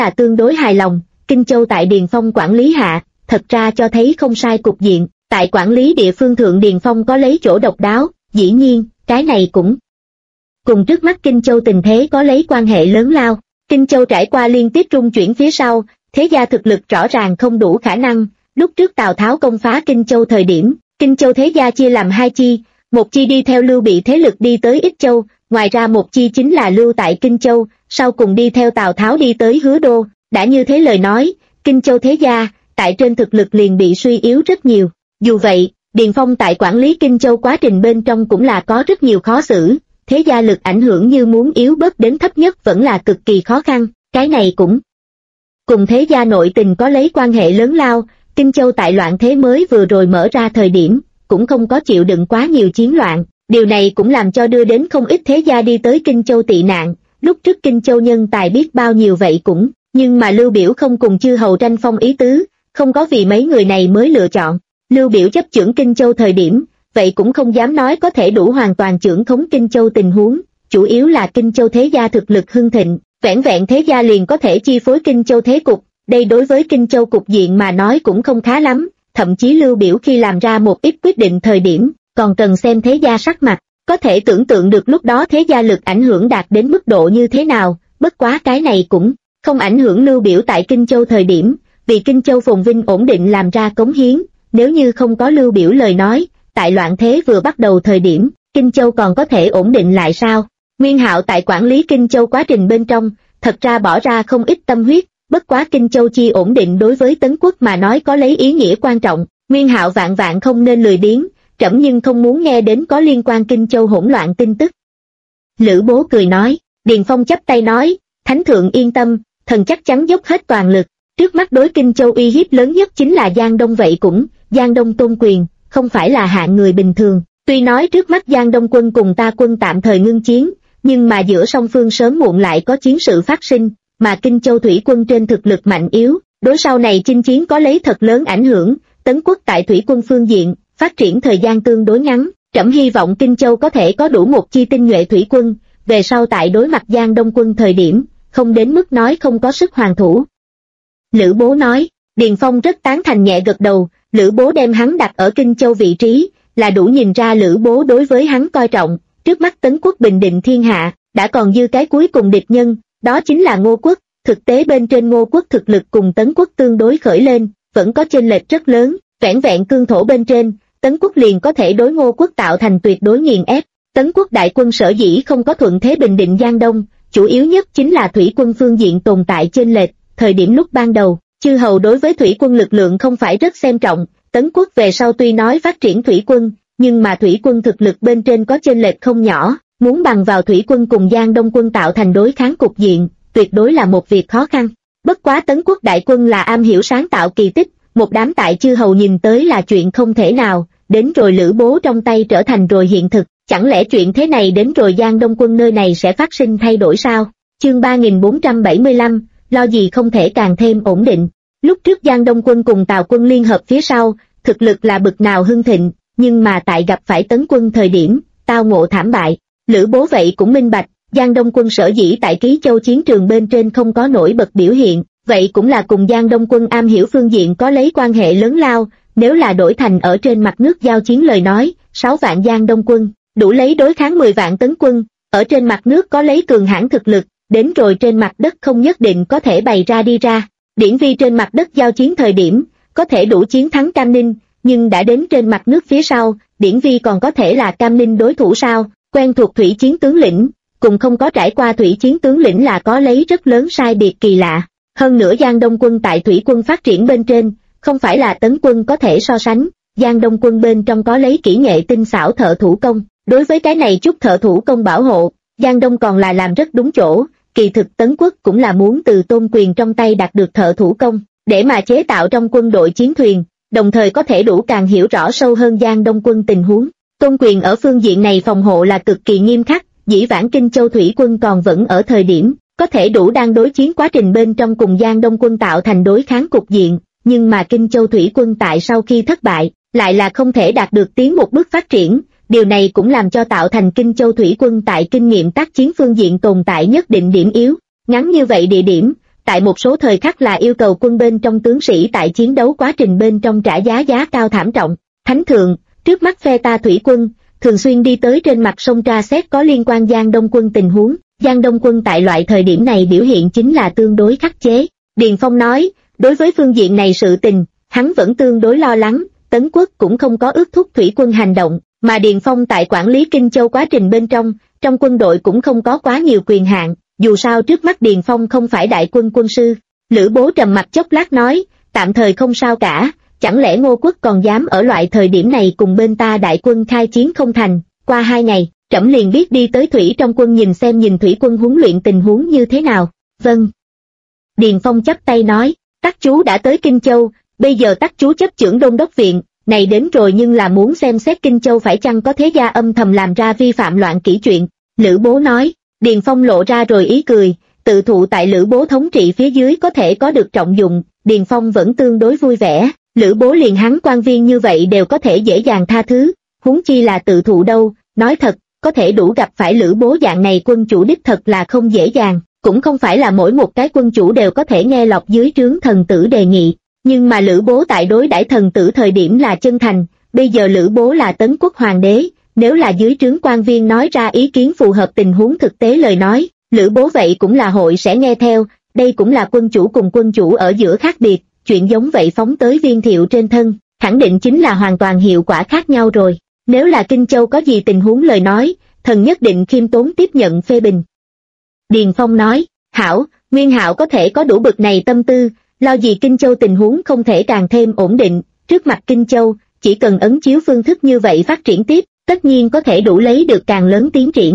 là tương đối hài lòng. Kinh Châu tại Điền Phong quản lý hạ, thật ra cho thấy không sai cục diện. Tại quản lý địa phương thượng Điền Phong có lấy chỗ độc đáo, dĩ nhiên, cái này cũng cùng trước mắt Kinh Châu tình thế có lấy quan hệ lớn lao. Kinh Châu trải qua liên tiếp trung chuyển phía sau, thế gia thực lực rõ ràng không đủ khả năng. Lúc trước Tào Tháo công phá Kinh Châu thời điểm, Kinh Châu thế gia chia làm hai chi, một chi đi theo Lưu Bị thế lực đi tới Ích Châu, ngoài ra một chi chính là lưu tại Kinh Châu, sau cùng đi theo Tào Tháo đi tới Hứa Đô. Đã như thế lời nói, Kinh Châu thế gia, tại trên thực lực liền bị suy yếu rất nhiều. Dù vậy, Điền Phong tại quản lý Kinh Châu quá trình bên trong cũng là có rất nhiều khó xử, thế gia lực ảnh hưởng như muốn yếu bớt đến thấp nhất vẫn là cực kỳ khó khăn, cái này cũng cùng thế gia nội tình có lấy quan hệ lớn lao. Kinh Châu tại loạn thế mới vừa rồi mở ra thời điểm, cũng không có chịu đựng quá nhiều chiến loạn, điều này cũng làm cho đưa đến không ít thế gia đi tới Kinh Châu tị nạn. Lúc trước Kinh Châu nhân tài biết bao nhiêu vậy cũng, nhưng mà Lưu Biểu không cùng chư hầu tranh phong ý tứ, không có vì mấy người này mới lựa chọn. Lưu Biểu chấp chưởng Kinh Châu thời điểm, vậy cũng không dám nói có thể đủ hoàn toàn chưởng khống Kinh Châu tình huống, chủ yếu là Kinh Châu thế gia thực lực hưng thịnh, vẻn vẹn thế gia liền có thể chi phối Kinh Châu thế cục, đây đối với Kinh Châu cục diện mà nói cũng không khá lắm, thậm chí Lưu Biểu khi làm ra một ít quyết định thời điểm, còn cần xem thế gia sắc mặt, có thể tưởng tượng được lúc đó thế gia lực ảnh hưởng đạt đến mức độ như thế nào. Bất quá cái này cũng không ảnh hưởng Lưu Biểu tại Kinh Châu thời điểm, vì Kinh Châu phồn vinh ổn định làm ra cống hiến, nếu như không có Lưu Biểu lời nói, tại loạn thế vừa bắt đầu thời điểm, Kinh Châu còn có thể ổn định lại sao? Nguyên Hạo tại quản lý Kinh Châu quá trình bên trong, thật ra bỏ ra không ít tâm huyết, bất quá Kinh Châu chi ổn định đối với Tấn Quốc mà nói có lấy ý nghĩa quan trọng, Nguyên Hạo vạn vạn không nên lười biếng, trẫm nhưng không muốn nghe đến có liên quan Kinh Châu hỗn loạn tin tức. Lữ Bố cười nói, Điền Phong chắp tay nói, Thánh thượng yên tâm, thần chắc chắn dốc hết toàn lực, trước mắt đối Kinh Châu uy hiếp lớn nhất chính là Giang Đông vậy cũng, Giang Đông tôn quyền, không phải là hạng người bình thường, tuy nói trước mắt Giang Đông quân cùng ta quân tạm thời ngưng chiến, nhưng mà giữa song phương sớm muộn lại có chiến sự phát sinh, mà Kinh Châu thủy quân trên thực lực mạnh yếu, đối sau này chinh chiến có lấy thật lớn ảnh hưởng. Tấn Quốc tại thủy quân phương diện, phát triển thời gian tương đối ngắn, trẫm hy vọng Kinh Châu có thể có đủ một chi tinh nhuệ thủy quân, về sau tại đối mặt Giang Đông quân thời điểm, không đến mức nói không có sức hoàn thủ. Lữ Bố nói, Điền Phong rất tán thành nhẹ gật đầu, Lữ Bố đem hắn đặt ở Kinh Châu vị trí, là đủ nhìn ra Lữ Bố đối với hắn coi trọng. Trước mắt Tấn Quốc bình định thiên hạ, đã còn dư cái cuối cùng địch nhân, đó chính là Ngô Quốc. Thực tế bên trên Ngô Quốc thực lực cùng Tấn Quốc tương đối khởi lên, vẫn có chênh lệch rất lớn, vẻn vẹn cương thổ bên trên, Tấn Quốc liền có thể đối Ngô Quốc tạo thành tuyệt đối nghiền ép. Tấn Quốc đại quân sở dĩ không có thuận thế bình định Giang Đông, chủ yếu nhất chính là thủy quân phương diện tồn tại chênh lệch. Thời điểm lúc ban đầu, chư hầu đối với thủy quân lực lượng không phải rất xem trọng, Tấn Quốc về sau tuy nói phát triển thủy quân, nhưng mà thủy quân thực lực bên trên có chênh lệch không nhỏ, muốn bằng vào thủy quân cùng Giang Đông quân tạo thành đối kháng cục diện, tuyệt đối là một việc khó khăn. Bất quá Tấn Quốc đại quân là am hiểu sáng tạo kỳ tích, một đám tại chư hầu nhìn tới là chuyện không thể nào, đến rồi Lữ Bố trong tay trở thành rồi hiện thực, chẳng lẽ chuyện thế này đến rồi Giang Đông quân nơi này sẽ phát sinh thay đổi sao? Chương 3475, lo gì không thể càng thêm ổn định. Lúc trước Giang Đông quân cùng Tào quân liên hợp phía sau, thực lực là bực nào hưng thịnh, nhưng mà tại gặp phải Tấn quân thời điểm, tao ngộ thảm bại. Lữ Bố vậy cũng minh bạch, Giang Đông quân sở dĩ tại Ký Châu chiến trường bên trên không có nổi bật biểu hiện, vậy cũng là cùng Giang Đông quân am hiểu phương diện có lấy quan hệ lớn lao. Nếu là đổi thành ở trên mặt nước giao chiến lời nói, 6 vạn Giang Đông quân, đủ lấy đối kháng 10 vạn Tấn quân, ở trên mặt nước có lấy cường hãn thực lực, đến rồi trên mặt đất không nhất định có thể bày ra đi ra. Điển Vi trên mặt đất giao chiến thời điểm, có thể đủ chiến thắng Cam Ninh, nhưng đã đến trên mặt nước phía sau, Điển Vi còn có thể là Cam Ninh đối thủ sao? Quen thuộc thủy chiến tướng lĩnh, cùng không có trải qua thủy chiến tướng lĩnh là có lấy rất lớn sai biệt kỳ lạ. Hơn nữa Giang Đông quân tại thủy quân phát triển bên trên, không phải là Tấn quân có thể so sánh, Giang Đông quân bên trong có lấy kỹ nghệ tinh xảo thợ thủ công, đối với cái này chút thợ thủ công bảo hộ, Giang Đông còn là làm rất đúng chỗ. Kỳ thực Tấn Quốc cũng là muốn từ Tôn Quyền trong tay đạt được thợ thủ công, để mà chế tạo trong quân đội chiến thuyền, đồng thời có thể đủ càng hiểu rõ sâu hơn Giang Đông quân tình huống. Tôn Quyền ở phương diện này phòng hộ là cực kỳ nghiêm khắc, dĩ vãng Kinh Châu thủy quân còn vẫn ở thời điểm, có thể đủ đang đối chiến quá trình bên trong cùng Giang Đông quân tạo thành đối kháng cục diện, nhưng mà Kinh Châu thủy quân tại sau khi thất bại, lại là không thể đạt được tiến một bước phát triển. Điều này cũng làm cho tạo thành Kinh Châu thủy quân tại kinh nghiệm tác chiến phương diện tồn tại nhất định điểm yếu. Ngắn như vậy địa điểm, tại một số thời khắc là yêu cầu quân bên trong tướng sĩ tại chiến đấu quá trình bên trong trả giá cao thảm trọng. Thánh thượng, trước mắt phe ta thủy quân, thường xuyên đi tới trên mặt sông tra xét có liên quan Giang Đông quân tình huống. Giang Đông quân tại loại thời điểm này biểu hiện chính là tương đối khắc chế. Điền Phong nói, đối với phương diện này sự tình, hắn vẫn tương đối lo lắng, Tấn Quốc cũng không có ước thúc thủy quân hành động, mà Điền Phong tại quản lý Kinh Châu quá trình bên trong quân đội cũng không có quá nhiều quyền hạn, dù sao trước mắt Điền Phong không phải đại quân quân sư. Lữ Bố trầm mặt chốc lát nói, tạm thời không sao cả, chẳng lẽ Ngô Quốc còn dám ở loại thời điểm này cùng bên ta đại quân khai chiến không thành, qua 2 ngày, trẫm liền biết đi tới thủy trong quân nhìn thủy quân huấn luyện tình huống như thế nào. Vâng. Điền Phong chắp tay nói, Tắc chú đã tới Kinh Châu, bây giờ Tắc chú chấp chưởng Đôn Đốc Viện, này đến rồi nhưng là muốn xem xét Kinh Châu phải chăng có thế gia âm thầm làm ra vi phạm loạn kỷ chuyện. Lữ Bố nói, Điền Phong lộ ra rồi ý cười, tự thụ tại Lữ Bố thống trị phía dưới có thể có được trọng dụng, Điền Phong vẫn tương đối vui vẻ. Lữ Bố liền hắn quan viên như vậy đều có thể dễ dàng tha thứ, huống chi là tự thụ đâu. Nói thật, có thể đủ gặp phải Lữ Bố dạng này quân chủ đích thật là không dễ dàng, cũng không phải là mỗi một cái quân chủ đều có thể nghe lọt dưới trướng thần tử đề nghị, nhưng mà Lữ Bố tại đối đãi thần tử thời điểm là chân thành. Bây giờ Lữ Bố là Tấn Quốc hoàng đế, nếu là dưới trướng quan viên nói ra ý kiến phù hợp tình huống thực tế lời nói, Lữ Bố vậy cũng là hội sẽ nghe theo. Đây cũng là quân chủ cùng quân chủ ở giữa khác biệt, chuyện giống vậy phóng tới Viên Thiệu trên thân, khẳng định chính là hoàn toàn hiệu quả khác nhau rồi. Nếu là Kinh Châu có gì tình huống lời nói, thần nhất định khiêm tốn tiếp nhận phê bình. Điền Phong nói, hảo, Nguyên Hạo có thể có đủ bực này tâm tư, lo gì Kinh Châu tình huống không thể càng thêm ổn định, trước mặt Kinh Châu, chỉ cần ấn chiếu phương thức như vậy phát triển tiếp, tất nhiên có thể đủ lấy được càng lớn tiến triển.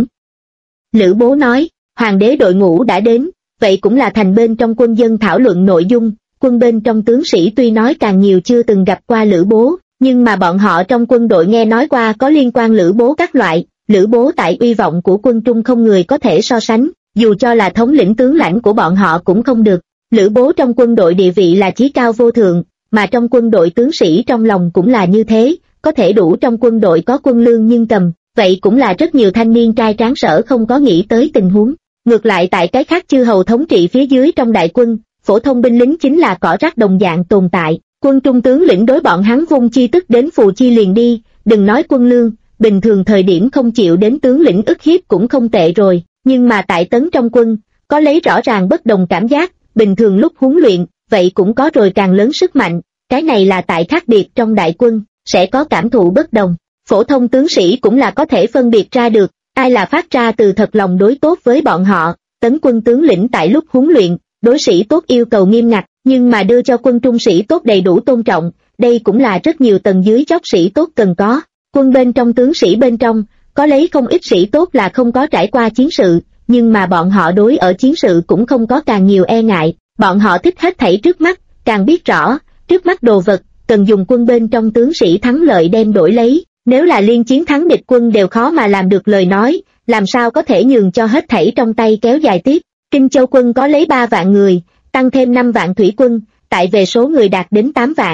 Lữ Bố nói, hoàng đế đội ngũ đã đến, vậy cũng là thành bên trong quân dân thảo luận nội dung, quân bên trong tướng sĩ tuy nói càng nhiều chưa từng gặp qua Lữ Bố, nhưng mà bọn họ trong quân đội nghe nói qua có liên quan Lữ Bố các loại. Lữ Bố tại uy vọng của quân Trung không người có thể so sánh, dù cho là thống lĩnh tướng lãnh của bọn họ cũng không được. Lữ Bố trong quân đội địa vị là chí cao vô thượng, mà trong quân đội tướng sĩ trong lòng cũng là như thế, có thể đủ trong quân đội có quân lương nhưng cầm, vậy cũng là rất nhiều thanh niên trai tráng sở không có nghĩ tới tình huống. Ngược lại tại cái khác chư hầu thống trị phía dưới trong đại quân, phổ thông binh lính chính là cỏ rác đồng dạng tồn tại, quân trung tướng lĩnh đối bọn hắn vung chi tức đến phù chi liền đi, đừng nói quân lương, bình thường thời điểm không chịu đến tướng lĩnh ức hiếp cũng không tệ rồi, nhưng mà tại Tấn trong quân, có lấy rõ ràng bất đồng cảm giác, bình thường lúc huấn luyện, vậy cũng có rồi càng lớn sức mạnh, cái này là tại khác biệt trong đại quân, sẽ có cảm thụ bất đồng, phổ thông tướng sĩ cũng là có thể phân biệt ra được, ai là phát ra từ thật lòng đối tốt với bọn họ. Tấn quân tướng lĩnh tại lúc huấn luyện, đối sĩ tốt yêu cầu nghiêm ngặt, nhưng mà đưa cho quân trung sĩ tốt đầy đủ tôn trọng, đây cũng là rất nhiều tầng dưới chót sĩ tốt cần có. Quân bên trong tướng sĩ bên trong, có lấy không ít sĩ tốt là không có trải qua chiến sự, nhưng mà bọn họ đối ở chiến sự cũng không có càng nhiều e ngại, bọn họ thích hết thảy trước mắt, càng biết rõ, trước mắt đồ vật, cần dùng quân bên trong tướng sĩ thắng lợi đem đổi lấy, nếu là liên chiến thắng địch quân đều khó mà làm được lời nói, làm sao có thể nhường cho hết thảy trong tay kéo dài tiếp. Kinh Châu quân có lấy 3 vạn người, tăng thêm 5 vạn thủy quân, tại về số người đạt đến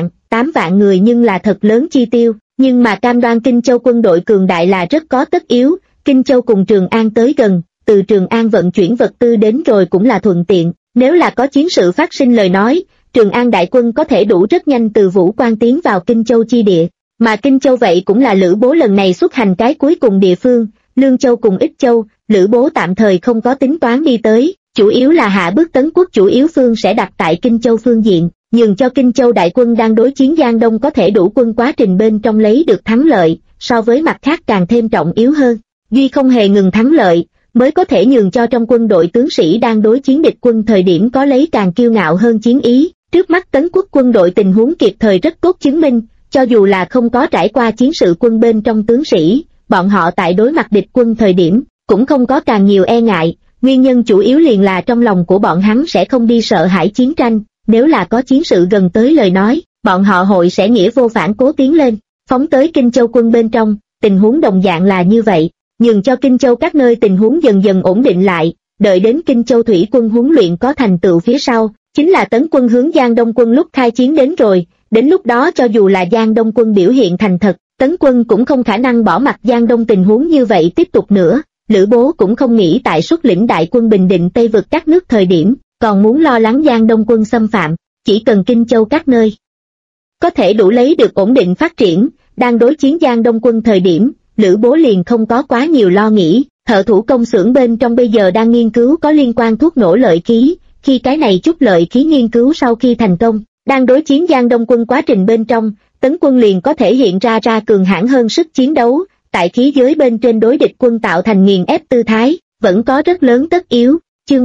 8 vạn người nhưng là thật lớn chi tiêu, nhưng mà cam đoan Kinh Châu quân đội cường đại là rất có tất yếu. Kinh Châu cùng Trường An tới gần, từ Trường An vận chuyển vật tư đến rồi cũng là thuận tiện, nếu là có chiến sự phát sinh lời nói, Trường An đại quân có thể đủ rất nhanh từ Vũ Quan tiến vào Kinh Châu chi địa, mà Kinh Châu vậy cũng là Lữ Bố lần này xuất hành cái cuối cùng địa phương. Lương Châu cùng Ích Châu, Lữ Bố tạm thời không có tính toán đi tới, chủ yếu là hạ bước Tấn Quốc chủ yếu phương sẽ đặt tại Kinh Châu phương diện, nhường cho Kinh Châu đại quân đang đối chiến Giang Đông có thể đủ quân quá trình bên trong lấy được thắng lợi, so với mặt khác càng thêm trọng yếu hơn. Duy không hề ngừng thắng lợi, mới có thể nhường cho trong quân đội tướng sĩ đang đối chiến địch quân thời điểm có lấy càng kiêu ngạo hơn chiến ý. Trước mắt Tấn Quốc quân đội tình huống kịp thời rất tốt chứng minh, cho dù là không có trải qua chiến sự quân bên trong tướng sĩ, bọn họ tại đối mặt địch quân thời điểm, cũng không có càng nhiều e ngại, nguyên nhân chủ yếu liền là trong lòng của bọn hắn sẽ không đi sợ hãi chiến tranh, nếu là có chiến sự gần tới lời nói, bọn họ hội sẽ nghĩa vô phản cố tiến lên, phóng tới Kinh Châu quân bên trong, tình huống đồng dạng là như vậy, nhường cho Kinh Châu các nơi tình huống dần dần ổn định lại, đợi đến Kinh Châu thủy quân huấn luyện có thành tựu phía sau, chính là Tấn quân hướng Giang Đông quân lúc khai chiến đến rồi, đến lúc đó cho dù là Giang Đông quân biểu hiện thành thật, Tấn quân cũng không khả năng bỏ mặc Giang Đông tình huống như vậy tiếp tục nữa. Lữ Bố cũng không nghĩ tại xuất lĩnh đại quân bình định Tây vực các nước thời điểm, còn muốn lo lắng Giang Đông quân xâm phạm, chỉ cần Kinh Châu các nơi có thể đủ lấy được ổn định phát triển, đang đối chiến Giang Đông quân thời điểm, Lữ Bố liền không có quá nhiều lo nghĩ. Thợ thủ công xưởng bên trong bây giờ đang nghiên cứu có liên quan thuốc nổ lợi khí, khi cái này chút lợi khí nghiên cứu sau khi thành công, đang đối chiến Giang Đông quân quá trình bên trong, Tấn quân liền có thể hiện ra cường hãn hơn sức chiến đấu, tại khí giới bên trên đối địch quân tạo thành nghiền ép tư thái, vẫn có rất lớn tất yếu. Chương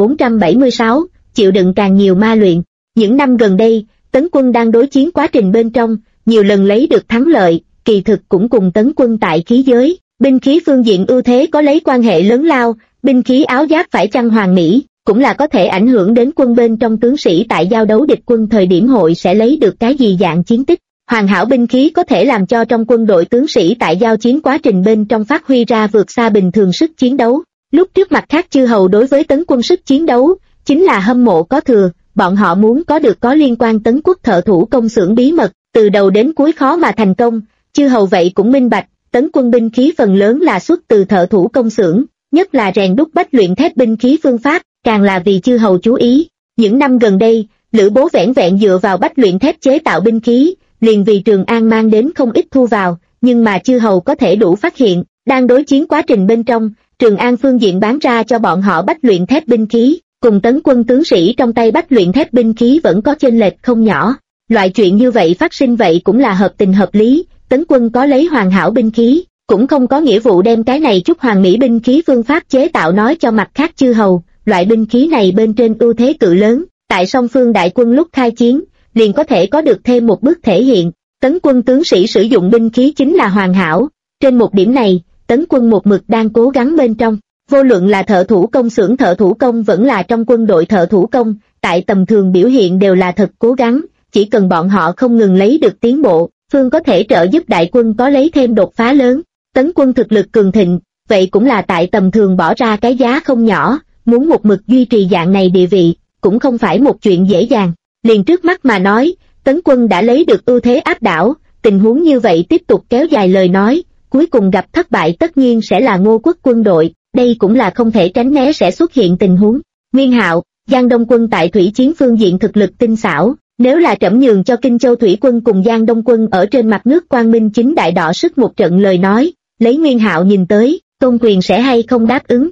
3476, chịu đựng càng nhiều ma luyện. Những năm gần đây, Tấn quân đang đối chiến quá trình bên trong, nhiều lần lấy được thắng lợi, kỳ thực cũng cùng Tấn quân tại khí giới, binh khí phương diện ưu thế có lấy quan hệ lớn lao, binh khí áo giáp phải chăng hoàn mỹ, cũng là có thể ảnh hưởng đến quân bên trong tướng sĩ tại giao đấu địch quân thời điểm hội sẽ lấy được cái gì dạng chiến tích. Hoàn hảo binh khí có thể làm cho trong quân đội tướng sĩ tại giao chiến quá trình bên trong phát huy ra vượt xa bình thường sức chiến đấu. Lúc trước mặt khác chư hầu đối với Tấn quân sức chiến đấu, chính là hâm mộ có thừa, bọn họ muốn có được có liên quan Tấn quốc thợ thủ công xưởng bí mật, từ đầu đến cuối khó mà thành công, chư hầu vậy cũng minh bạch, Tấn quân binh khí phần lớn là xuất từ thợ thủ công xưởng, nhất là rèn đúc bách luyện thép binh khí phương pháp, càng là vì chư hầu chú ý. Những năm gần đây, Lữ Bố vẻn vẹn dựa vào bách luyện thép chế tạo binh khí, liền vì Trường An mang đến không ít thu vào, nhưng mà chư hầu có thể đủ phát hiện, đang đối chiến quá trình bên trong, Trường An phương diện bán ra cho bọn họ bách luyện thép binh khí, cùng Tấn quân tướng sĩ trong tay bách luyện thép binh khí vẫn có chênh lệch không nhỏ. Loại chuyện như vậy phát sinh vậy cũng là hợp tình hợp lý, Tấn quân có lấy hoàn hảo binh khí, cũng không có nghĩa vụ đem cái này chút hoàn mỹ binh khí phương pháp chế tạo nói cho mặt khác chư hầu, loại binh khí này bên trên ưu thế cự lớn, tại song phương đại quân lúc khai chiến, liền có thể có được thêm một bước thể hiện, Tấn quân tướng sĩ sử dụng binh khí chính là hoàn hảo, trên một điểm này, Tấn quân một mực đang cố gắng bên trong, vô luận là thợ thủ công xưởng thợ thủ công vẫn là trong quân đội thợ thủ công, tại tầm thường biểu hiện đều là thật cố gắng, chỉ cần bọn họ không ngừng lấy được tiến bộ, phương có thể trợ giúp đại quân có lấy thêm đột phá lớn. Tấn quân thực lực cường thịnh, vậy cũng là tại tầm thường bỏ ra cái giá không nhỏ, muốn một mực duy trì dạng này địa vị, cũng không phải một chuyện dễ dàng. Liền trước mắt mà nói, Tấn quân đã lấy được ưu thế áp đảo, tình huống như vậy tiếp tục kéo dài lời nói, cuối cùng gặp thất bại tất nhiên sẽ là Ngô quốc quân đội, đây cũng là không thể tránh né sẽ xuất hiện tình huống. Nguyên Hạo, Giang Đông quân tại thủy chiến phương diện thực lực tinh xảo, nếu là trẫm nhường cho Kinh Châu thủy quân cùng Giang Đông quân ở trên mặt nước quang minh chính đại đọ sức một trận lời nói, lấy Nguyên Hạo nhìn tới, Tôn Quyền sẽ hay không đáp ứng?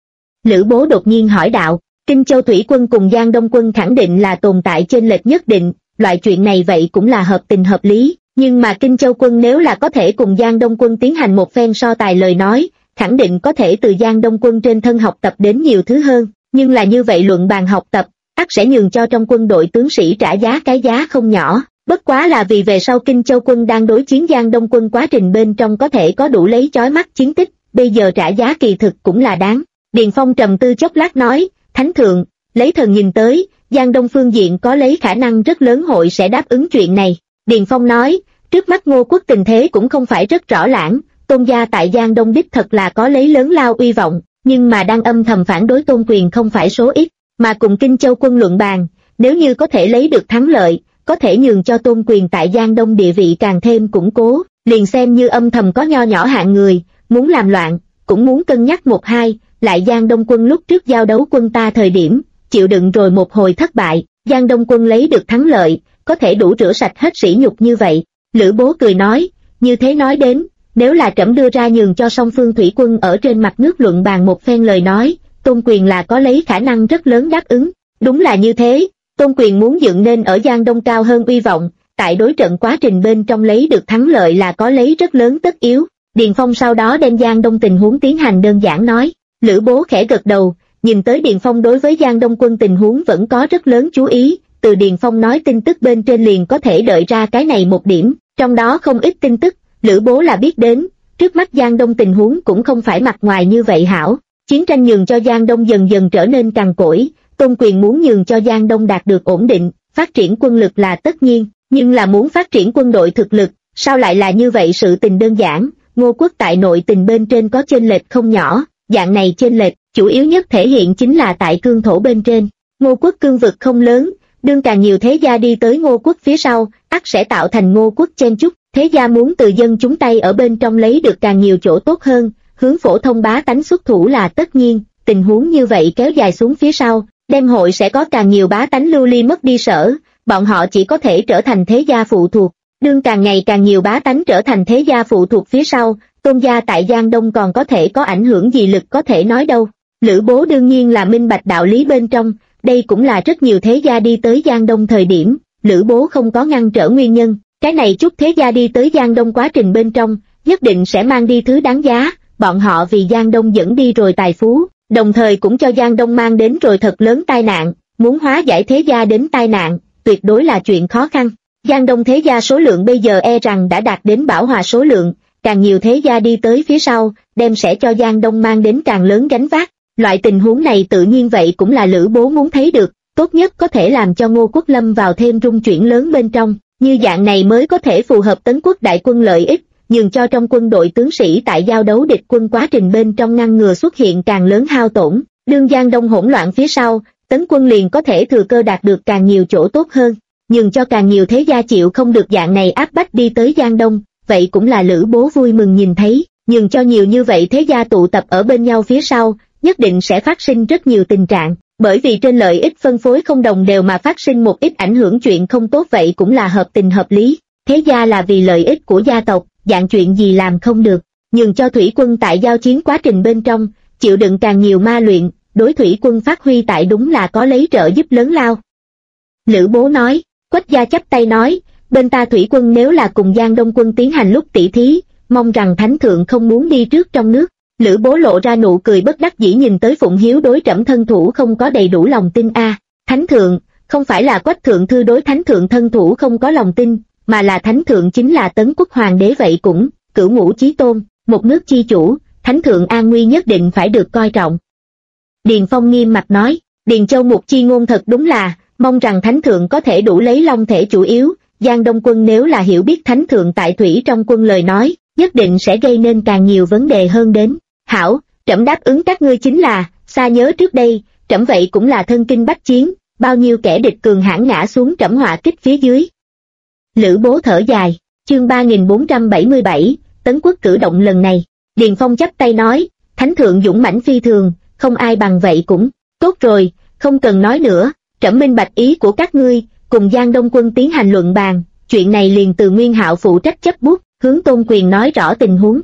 Lữ Bố đột nhiên hỏi đạo, Kinh Châu thủy quân cùng Giang Đông quân khẳng định là tồn tại chênh lệch nhất định, loại chuyện này vậy cũng là hợp tình hợp lý, nhưng mà Kinh Châu quân nếu là có thể cùng Giang Đông quân tiến hành một phen so tài lời nói, khẳng định có thể từ Giang Đông quân trên thân học tập đến nhiều thứ hơn, nhưng là như vậy luận bàn học tập, ắt sẽ nhường cho trong quân đội tướng sĩ trả giá cái giá không nhỏ, bất quá là vì về sau Kinh Châu quân đang đối chiến Giang Đông quân quá trình bên trong có thể có đủ lấy chói mắt chiến tích, bây giờ trả giá kỳ thực cũng là đáng. Điền Phong trầm tư chốc lát nói, Thánh thượng, lấy thần nhìn tới, Giang Đông phương diện có lấy khả năng rất lớn hội sẽ đáp ứng chuyện này. Điền Phong nói, trước mắt Ngô quốc tình thế cũng không phải rất rõ lãng, Tôn gia tại Giang Đông đích thật là có lấy lớn lao uy vọng, nhưng mà đang âm thầm phản đối Tôn Quyền không phải số ít, mà cùng Kinh Châu quân luận bàn, nếu như có thể lấy được thắng lợi, có thể nhường cho Tôn Quyền tại Giang Đông địa vị càng thêm củng cố, liền xem như âm thầm có nho nhỏ hạng người, muốn làm loạn, cũng muốn cân nhắc một hai, lại Giang Đông quân lúc trước giao đấu quân ta thời điểm, chịu đựng rồi một hồi thất bại, Giang Đông quân lấy được thắng lợi, có thể đủ rửa sạch hết sỉ nhục như vậy. Lữ Bố cười nói, như thế nói đến, nếu là trẫm đưa ra nhường cho song phương thủy quân ở trên mặt nước luận bàn một phen lời nói, Tôn Quyền là có lấy khả năng rất lớn đáp ứng. Đúng là như thế, Tôn Quyền muốn dựng nên ở Giang Đông cao hơn uy vọng, tại đối trận quá trình bên trong lấy được thắng lợi là có lấy rất lớn tất yếu. Điền Phong sau đó đem Giang Đông tình huống tiến hành đơn giản nói. Lữ Bố khẽ gật đầu, nhìn tới Điền Phong đối với Giang Đông quân tình huống vẫn có rất lớn chú ý, từ Điền Phong nói tin tức bên trên liền có thể đợi ra cái này một điểm, trong đó không ít tin tức, Lữ Bố là biết đến, trước mắt Giang Đông tình huống cũng không phải mặt ngoài như vậy hảo, chiến tranh nhường cho Giang Đông dần dần trở nên cằn cỗi, Tôn Quyền muốn nhường cho Giang Đông đạt được ổn định, phát triển quân lực là tất nhiên, nhưng là muốn phát triển quân đội thực lực, sao lại là như vậy sự tình đơn giản, Ngô quốc tại nội tình bên trên có chênh lệch không nhỏ, dạng này chênh lệch, chủ yếu nhất thể hiện chính là tại cương thổ bên trên, Ngô quốc cương vực không lớn, đương càng nhiều thế gia đi tới Ngô quốc phía sau, ắt sẽ tạo thành Ngô quốc chen chúc, thế gia muốn từ dân chúng tay ở bên trong lấy được càng nhiều chỗ tốt hơn, hướng phổ thông bá tánh xuất thủ là tất nhiên, tình huống như vậy kéo dài xuống phía sau, đêm hội sẽ có càng nhiều bá tánh lưu ly mất đi sở, bọn họ chỉ có thể trở thành thế gia phụ thuộc. Đương càng ngày càng nhiều bá tánh trở thành thế gia phụ thuộc phía sau, Tôn gia tại Giang Đông còn có thể có ảnh hưởng gì lực có thể nói đâu. Lữ Bố đương nhiên là minh bạch đạo lý bên trong, đây cũng là rất nhiều thế gia đi tới Giang Đông thời điểm, Lữ Bố không có ngăn trở nguyên nhân. Cái này chút thế gia đi tới Giang Đông quá trình bên trong, nhất định sẽ mang đi thứ đáng giá, bọn họ vì Giang Đông dẫn đi rồi tài phú, đồng thời cũng cho Giang Đông mang đến rồi thật lớn tai nạn, muốn hóa giải thế gia đến tai nạn, tuyệt đối là chuyện khó khăn. Giang Đông thế gia số lượng bây giờ e rằng đã đạt đến bão hòa số lượng, càng nhiều thế gia đi tới phía sau, đem sẽ cho Giang Đông mang đến càng lớn gánh vác. Loại tình huống này tự nhiên vậy cũng là Lữ Bố muốn thấy được, tốt nhất có thể làm cho Ngô Quốc Lâm vào thêm rung chuyển lớn bên trong, như dạng này mới có thể phù hợp Tấn Quốc đại quân lợi ích, nhường cho trong quân đội tướng sĩ tại giao đấu địch quân quá trình bên trong ngăn ngừa xuất hiện càng lớn hao tổn. Đương Giang Đông hỗn loạn phía sau, Tấn quân liền có thể thừa cơ đạt được càng nhiều chỗ tốt hơn, nhường cho càng nhiều thế gia chịu không được dạng này áp bách đi tới Giang Đông, vậy cũng là Lữ Bố vui mừng nhìn thấy, nhường cho nhiều như vậy thế gia tụ tập ở bên nhau phía sau, nhất định sẽ phát sinh rất nhiều tình trạng, bởi vì trên lợi ích phân phối không đồng đều mà phát sinh một ít ảnh hưởng chuyện không tốt vậy cũng là hợp tình hợp lý. Thế gia là vì lợi ích của gia tộc, dạng chuyện gì làm không được, nhường cho thủy quân tại giao chiến quá trình bên trong, chịu đựng càng nhiều ma luyện, đối thủy quân phát huy tại đúng là có lấy trợ giúp lớn lao. Lữ Bố nói, Quách gia chắp tay nói, bên ta thủy quân nếu là cùng Giang Đông quân tiến hành lúc tỷ thí, mong rằng thánh thượng không muốn đi trước trong nước. Lữ Bố lộ ra nụ cười bất đắc dĩ nhìn tới Phụng Hiếu đối trẫm thân thủ không có đầy đủ lòng tin a. Thánh thượng, không phải là Quách thượng thư đối thánh thượng thân thủ không có lòng tin, mà là thánh thượng chính là Tấn Quốc hoàng đế vậy cũng, cửu ngũ chí tôn, một nước chi chủ, thánh thượng an nguy nhất định phải được coi trọng. Điền Phong nghiêm mặt nói, Điền Châu một chi ngôn thật đúng là, mong rằng thánh thượng có thể đủ lấy long thể chủ yếu, Giang Đông quân nếu là hiểu biết thánh thượng tại thủy trong quân lời nói, nhất định sẽ gây nên càng nhiều vấn đề hơn đến. Hảo, trẫm đáp ứng các ngươi chính là, xa nhớ trước đây, trẫm vậy cũng là thân kinh bách chiến, bao nhiêu kẻ địch cường hãn ngã xuống trẫm họa kích phía dưới. Lữ Bố thở dài, chương 3477, Tấn Quốc cử động lần này, Điền Phong chắp tay nói, thánh thượng dũng mãnh phi thường, không ai bằng vậy cũng, tốt rồi, không cần nói nữa, trẫm minh bạch ý của các ngươi, cùng Giang Đông quân tiến hành luận bàn, chuyện này liền từ Nguyên Hạo phụ trách chấp bút, hướng Tôn Quyền nói rõ tình huống.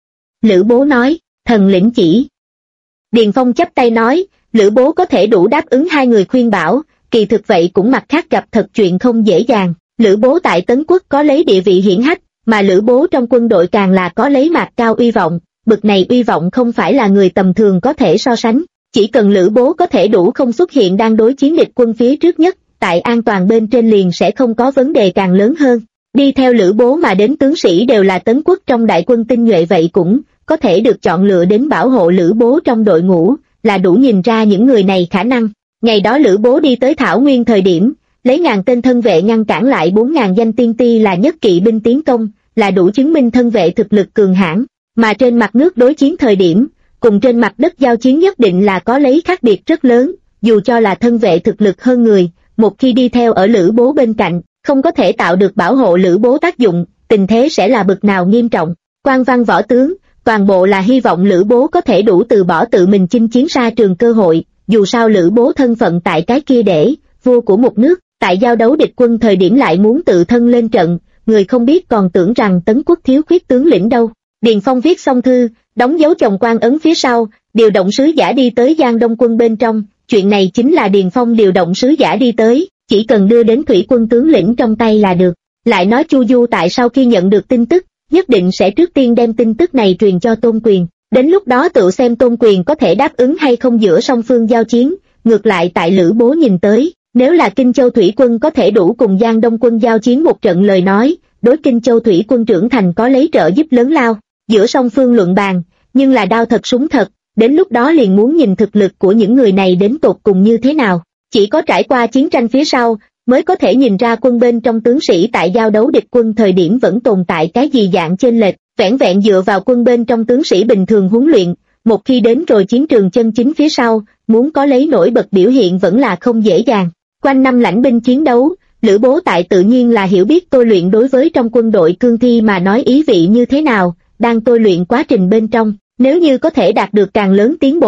Lữ Bố nói, thần lĩnh chỉ. Điền Phong chắp tay nói, Lữ Bố có thể đủ đáp ứng hai người khuyên bảo, kỳ thực vậy cũng mặt khác gặp thật chuyện không dễ dàng. Lữ Bố tại Tấn Quốc có lấy địa vị hiển hách, mà Lữ Bố trong quân đội càng là có lấy mạc cao uy vọng, bực này uy vọng không phải là người tầm thường có thể so sánh, chỉ cần Lữ Bố có thể đủ không xuất hiện đang đối chiến địch quân phía trước nhất, tại an toàn bên trên liền sẽ không có vấn đề càng lớn hơn. Đi theo Lữ Bố mà đến tướng sĩ đều là Tấn Quốc trong đại quân tinh nhuệ vậy cũng có thể được chọn lựa đến bảo hộ Lữ Bố trong đội ngũ, là đủ nhìn ra những người này khả năng. Ngày đó Lữ Bố đi tới Thảo Nguyên thời điểm, lấy 1000 tên thân vệ ngăn cản lại 4000 danh tiên ti là nhất kỵ binh tiến công, là đủ chứng minh thân vệ thực lực cường hãn, mà trên mặt nước đối chiến thời điểm, cùng trên mặt đất giao chiến nhất định là có lấy khác biệt rất lớn, dù cho là thân vệ thực lực hơn người, một khi đi theo ở Lữ Bố bên cạnh, không có thể tạo được bảo hộ Lữ Bố tác dụng, tình thế sẽ là bực nào nghiêm trọng. Quan văn võ tướng, toàn bộ là hy vọng Lữ Bố có thể đủ từ bỏ tự mình chinh chiến xa trường cơ hội, dù sao Lữ Bố thân phận tại cái kia để, vua của một nước, tại giao đấu địch quân thời điểm lại muốn tự thân lên trận, người không biết còn tưởng rằng Tấn Quốc thiếu khuyết tướng lĩnh đâu. Điền Phong viết xong thư, đóng dấu chồng quan ấn phía sau, điều động sứ giả đi tới Giang Đông quân bên trong, chuyện này chính là Điền Phong điều động sứ giả đi tới, chỉ cần đưa đến thủy quân tướng lĩnh trong tay là được. Lại nói Chu Du tại sau khi nhận được tin tức, nhất định sẽ trước tiên đem tin tức này truyền cho Tôn Quyền, đến lúc đó tự xem Tôn Quyền có thể đáp ứng hay không giữa song phương giao chiến. Ngược lại tại Lữ Bố nhìn tới, nếu là Kinh Châu thủy quân có thể đủ cùng Giang Đông quân giao chiến một trận lời nói, đối Kinh Châu thủy quân trưởng thành có lấy trợ giúp lớn lao, giữa song phương luận bàn, nhưng là đao thật súng thật, đến lúc đó liền muốn nhìn thực lực của những người này đến tột cùng như thế nào, chỉ có trải qua chiến tranh phía sau, mới có thể nhìn ra quân bên trong tướng sĩ tại giao đấu địch quân thời điểm vẫn tồn tại cái gì dạng chênh lệch, vẻn vẹn dựa vào quân bên trong tướng sĩ bình thường huấn luyện, một khi đến rồi chiến trường chân chính phía sau, muốn có lấy nổi bật biểu hiện vẫn là không dễ dàng. Quanh năm lãnh binh chiến đấu, Lữ Bố tại tự nhiên là hiểu biết tôi luyện đối với trong quân đội cương thi mà nói ý vị như thế nào, đang tôi luyện quá trình bên trong, nếu như có thể đạt được càng lớn tiến bộ,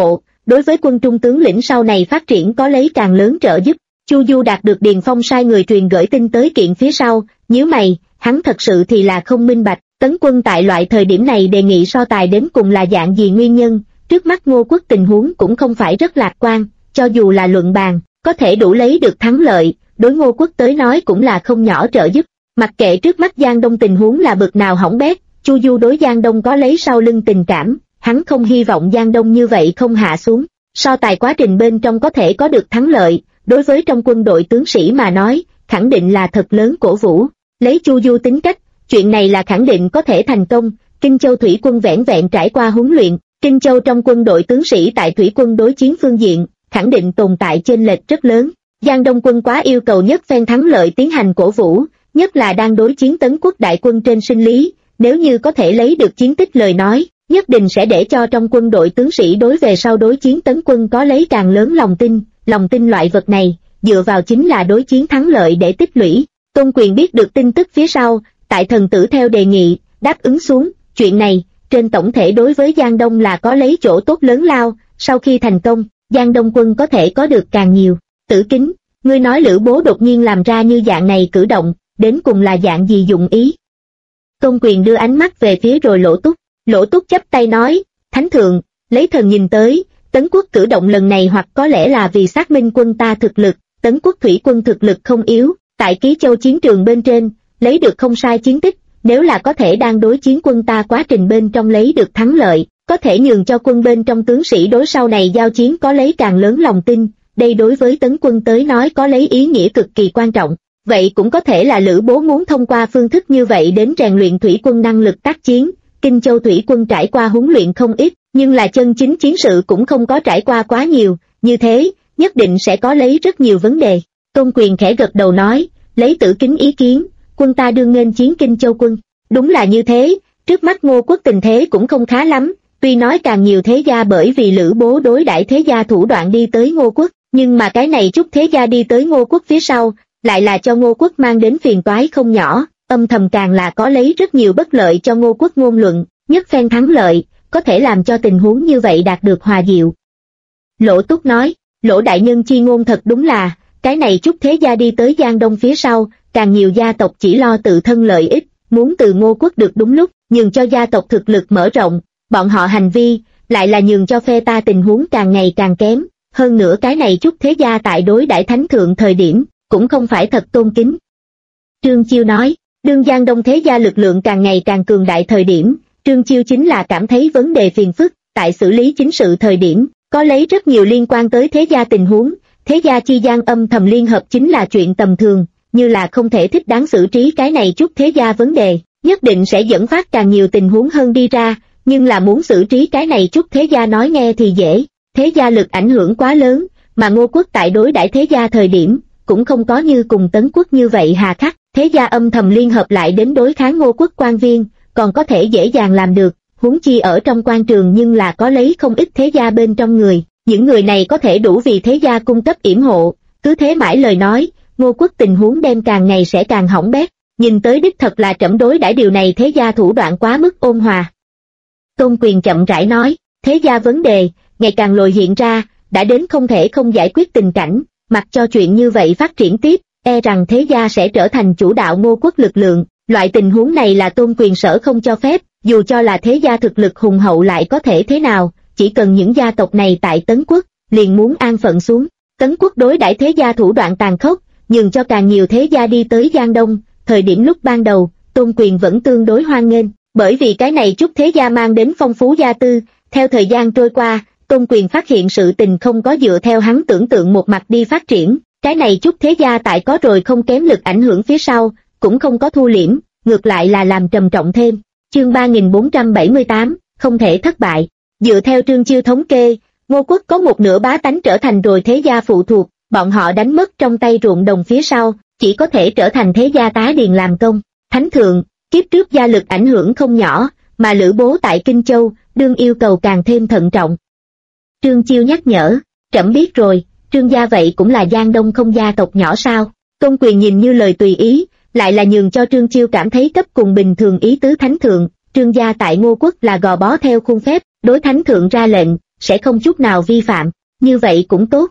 đối với quân trung tướng lĩnh sau này phát triển có lấy càng lớn trợ giúp. Chu Du đạt được Điền Phong sai người truyền gửi tin tới kiện phía sau, nhíu mày, hắn thật sự thì là không minh bạch, Tấn quân tại loại thời điểm này đề nghị so tài đến cùng là dạng gì nguyên nhân. Trước mắt Ngô Quốc tình huống cũng không phải rất lạc quan, cho dù là luận bàn, có thể đủ lấy được thắng lợi, đối Ngô Quốc tới nói cũng là không nhỏ trợ giúp. Mặc kệ trước mắt Giang Đông tình huống là bực nào hỏng bét, Chu Du đối Giang Đông có lấy sau lưng tình cảm, hắn không hy vọng Giang Đông như vậy không hạ xuống. So tài quá trình bên trong có thể có được thắng lợi, đối với trong quân đội tướng sĩ mà nói, khẳng định là thật lớn cổ vũ. Lấy Chu Du tính cách, chuyện này là khẳng định có thể thành công. Kinh Châu thủy quân vẻn vẹn trải qua huấn luyện, Kinh Châu trong quân đội tướng sĩ tại thủy quân đối chiến phương diện, khẳng định tồn tại chênh lệch rất lớn. Giang Đông quân quá yêu cầu nhất phen thắng lợi tiến hành cổ vũ, nhất là đang đối chiến Tấn Quốc đại quân trên sinh lý, nếu như có thể lấy được chiến tích lời nói, nhất định sẽ để cho trong quân đội tướng sĩ đối về sau đối chiến Tấn quân có lấy càng lớn lòng tin loại vật này, dựa vào chính là đối chiến thắng lợi để tích lũy. Tôn Quyền biết được tin tức phía sau, tại thần tử theo đề nghị, đáp ứng xuống, chuyện này, trên tổng thể đối với Giang Đông là có lấy chỗ tốt lớn lao, sau khi thành công, Giang Đông quân có thể có được càng nhiều. Tử Kính, ngươi nói Lữ Bố đột nhiên làm ra như dạng này cử động, đến cùng là dạng gì dụng ý? Tôn Quyền đưa ánh mắt về phía rồi Lỗ Túc chắp tay nói, Thánh Thượng, lấy thần nhìn tới, Tấn Quốc cử động lần này hoặc có lẽ là vì xác minh quân ta thực lực, Tấn Quốc thủy quân thực lực không yếu, tại Ký Châu chiến trường bên trên, lấy được không sai chiến tích, nếu là có thể đang đối chiến quân ta quá trình bên trong lấy được thắng lợi, có thể nhường cho quân bên trong tướng sĩ đối sau này giao chiến có lấy càng lớn lòng tin, đây đối với Tấn quân tới nói có lấy ý nghĩa cực kỳ quan trọng. Vậy cũng có thể là Lữ Bố muốn thông qua phương thức như vậy đến rèn luyện thủy quân năng lực tác chiến. Kinh Châu thủy quân trải qua huấn luyện không ít, nhưng là chân chính chiến sự cũng không có trải qua quá nhiều, như thế, nhất định sẽ có lấy rất nhiều vấn đề. Tôn Quyền khẽ gật đầu nói, lấy Tử Kính ý kiến, quân ta đương nghênh chiến Kinh Châu quân. Đúng là như thế, trước mắt Ngô Quốc tình thế cũng không khá lắm, tuy nói càng nhiều thế gia bởi vì Lữ Bố đối đãi thế gia thủ đoạn đi tới Ngô Quốc, nhưng mà cái này chút thế gia đi tới Ngô Quốc phía sau, lại là cho Ngô Quốc mang đến phiền toái không nhỏ, âm thầm càng là có lấy rất nhiều bất lợi cho Ngô Quốc ngôn luận, nhất phen thắng lợi, có thể làm cho tình huống như vậy đạt được hòa dịu. Lỗ Túc nói, Lỗ đại nhân chi ngôn thật đúng là, cái này chút thế gia đi tới Giang Đông phía sau, càng nhiều gia tộc chỉ lo tự thân lợi ích, muốn từ Ngô Quốc được đúng lúc, nhường cho gia tộc thực lực mở rộng, bọn họ hành vi, lại là nhường cho phe ta tình huống càng ngày càng kém, hơn nữa cái này chút thế gia tại đối đãi Thánh Thượng thời điểm, cũng không phải thật tôn kính. Trương Chiêu nói, đương Giang Đông thế gia lực lượng càng ngày càng cường đại thời điểm, Trương Chiêu chính là cảm thấy vấn đề phiền phức, tại xử lý chính sự thời điểm, có lấy rất nhiều liên quan tới thế gia tình huống, thế gia chi gian âm thầm liên hợp chính là chuyện tầm thường, như là không thể thích đáng xử trí cái này chút thế gia vấn đề, nhất định sẽ dẫn phát càng nhiều tình huống hơn đi ra, nhưng là muốn xử trí cái này chút thế gia nói nghe thì dễ, thế gia lực ảnh hưởng quá lớn, mà Ngô Quốc tại đối đãi thế gia thời điểm, cũng không có như cùng Tấn Quốc như vậy hà khắc, thế gia âm thầm liên hợp lại đến đối kháng Ngô Quốc quan viên, còn có thể dễ dàng làm được, huống chi ở trong quan trường nhưng là có lấy không ít thế gia bên trong người, những người này có thể đủ vì thế gia cung cấp yểm hộ, cứ thế mãi lời nói, Ngô Quốc tình huống đem càng ngày sẽ càng hỏng bét, nhìn tới đích thật là trẫm đối đãi điều này thế gia thủ đoạn quá mức ôn hòa. Tôn Quyền chậm rãi nói, thế gia vấn đề, ngày càng lồi hiện ra, đã đến không thể không giải quyết tình cảnh, mặc cho chuyện như vậy phát triển tiếp, e rằng thế gia sẽ trở thành chủ đạo Ngô Quốc lực lượng, loại tình huống này là Tôn Quyền sở không cho phép, dù cho là thế gia thực lực hùng hậu lại có thể thế nào, chỉ cần những gia tộc này tại Tấn Quốc, liền muốn an phận xuống. Tấn Quốc đối đãi thế gia thủ đoạn tàn khốc, nhường cho càng nhiều thế gia đi tới Giang Đông, thời điểm lúc ban đầu, Tôn Quyền vẫn tương đối hoan nghênh, bởi vì cái này chút thế gia mang đến phong phú gia tư, theo thời gian trôi qua, Tôn Quyền phát hiện sự tình không có dựa theo hắn tưởng tượng một mặt đi phát triển, cái này chút thế gia tại có rồi không kém lực ảnh hưởng phía sau, cũng không có thu liễm, ngược lại là làm trầm trọng thêm. Chương 3478, không thể thất bại. Dựa theo Trương Chiêu thống kê, Ngô Quốc có một nửa bá tánh trở thành rồi thế gia phụ thuộc, bọn họ đánh mất trong tay ruộng đồng phía sau, chỉ có thể trở thành thế gia tá điền làm công. Thánh Thượng, kiếp trước gia lực ảnh hưởng không nhỏ, mà Lữ Bố tại Kinh Châu, đương yêu cầu càng thêm thận trọng. Trương Chiêu nhắc nhở, trẫm biết rồi, Trương gia vậy cũng là Giang Đông không gia tộc nhỏ sao? Tôn Quyền nhìn như lời tùy ý, lại là nhường cho Trương Chiêu cảm thấy cấp cùng bình thường ý tứ Thánh Thượng, Trương gia tại Ngô Quốc là gò bó theo khuôn phép, đối Thánh Thượng ra lệnh, sẽ không chút nào vi phạm, như vậy cũng tốt.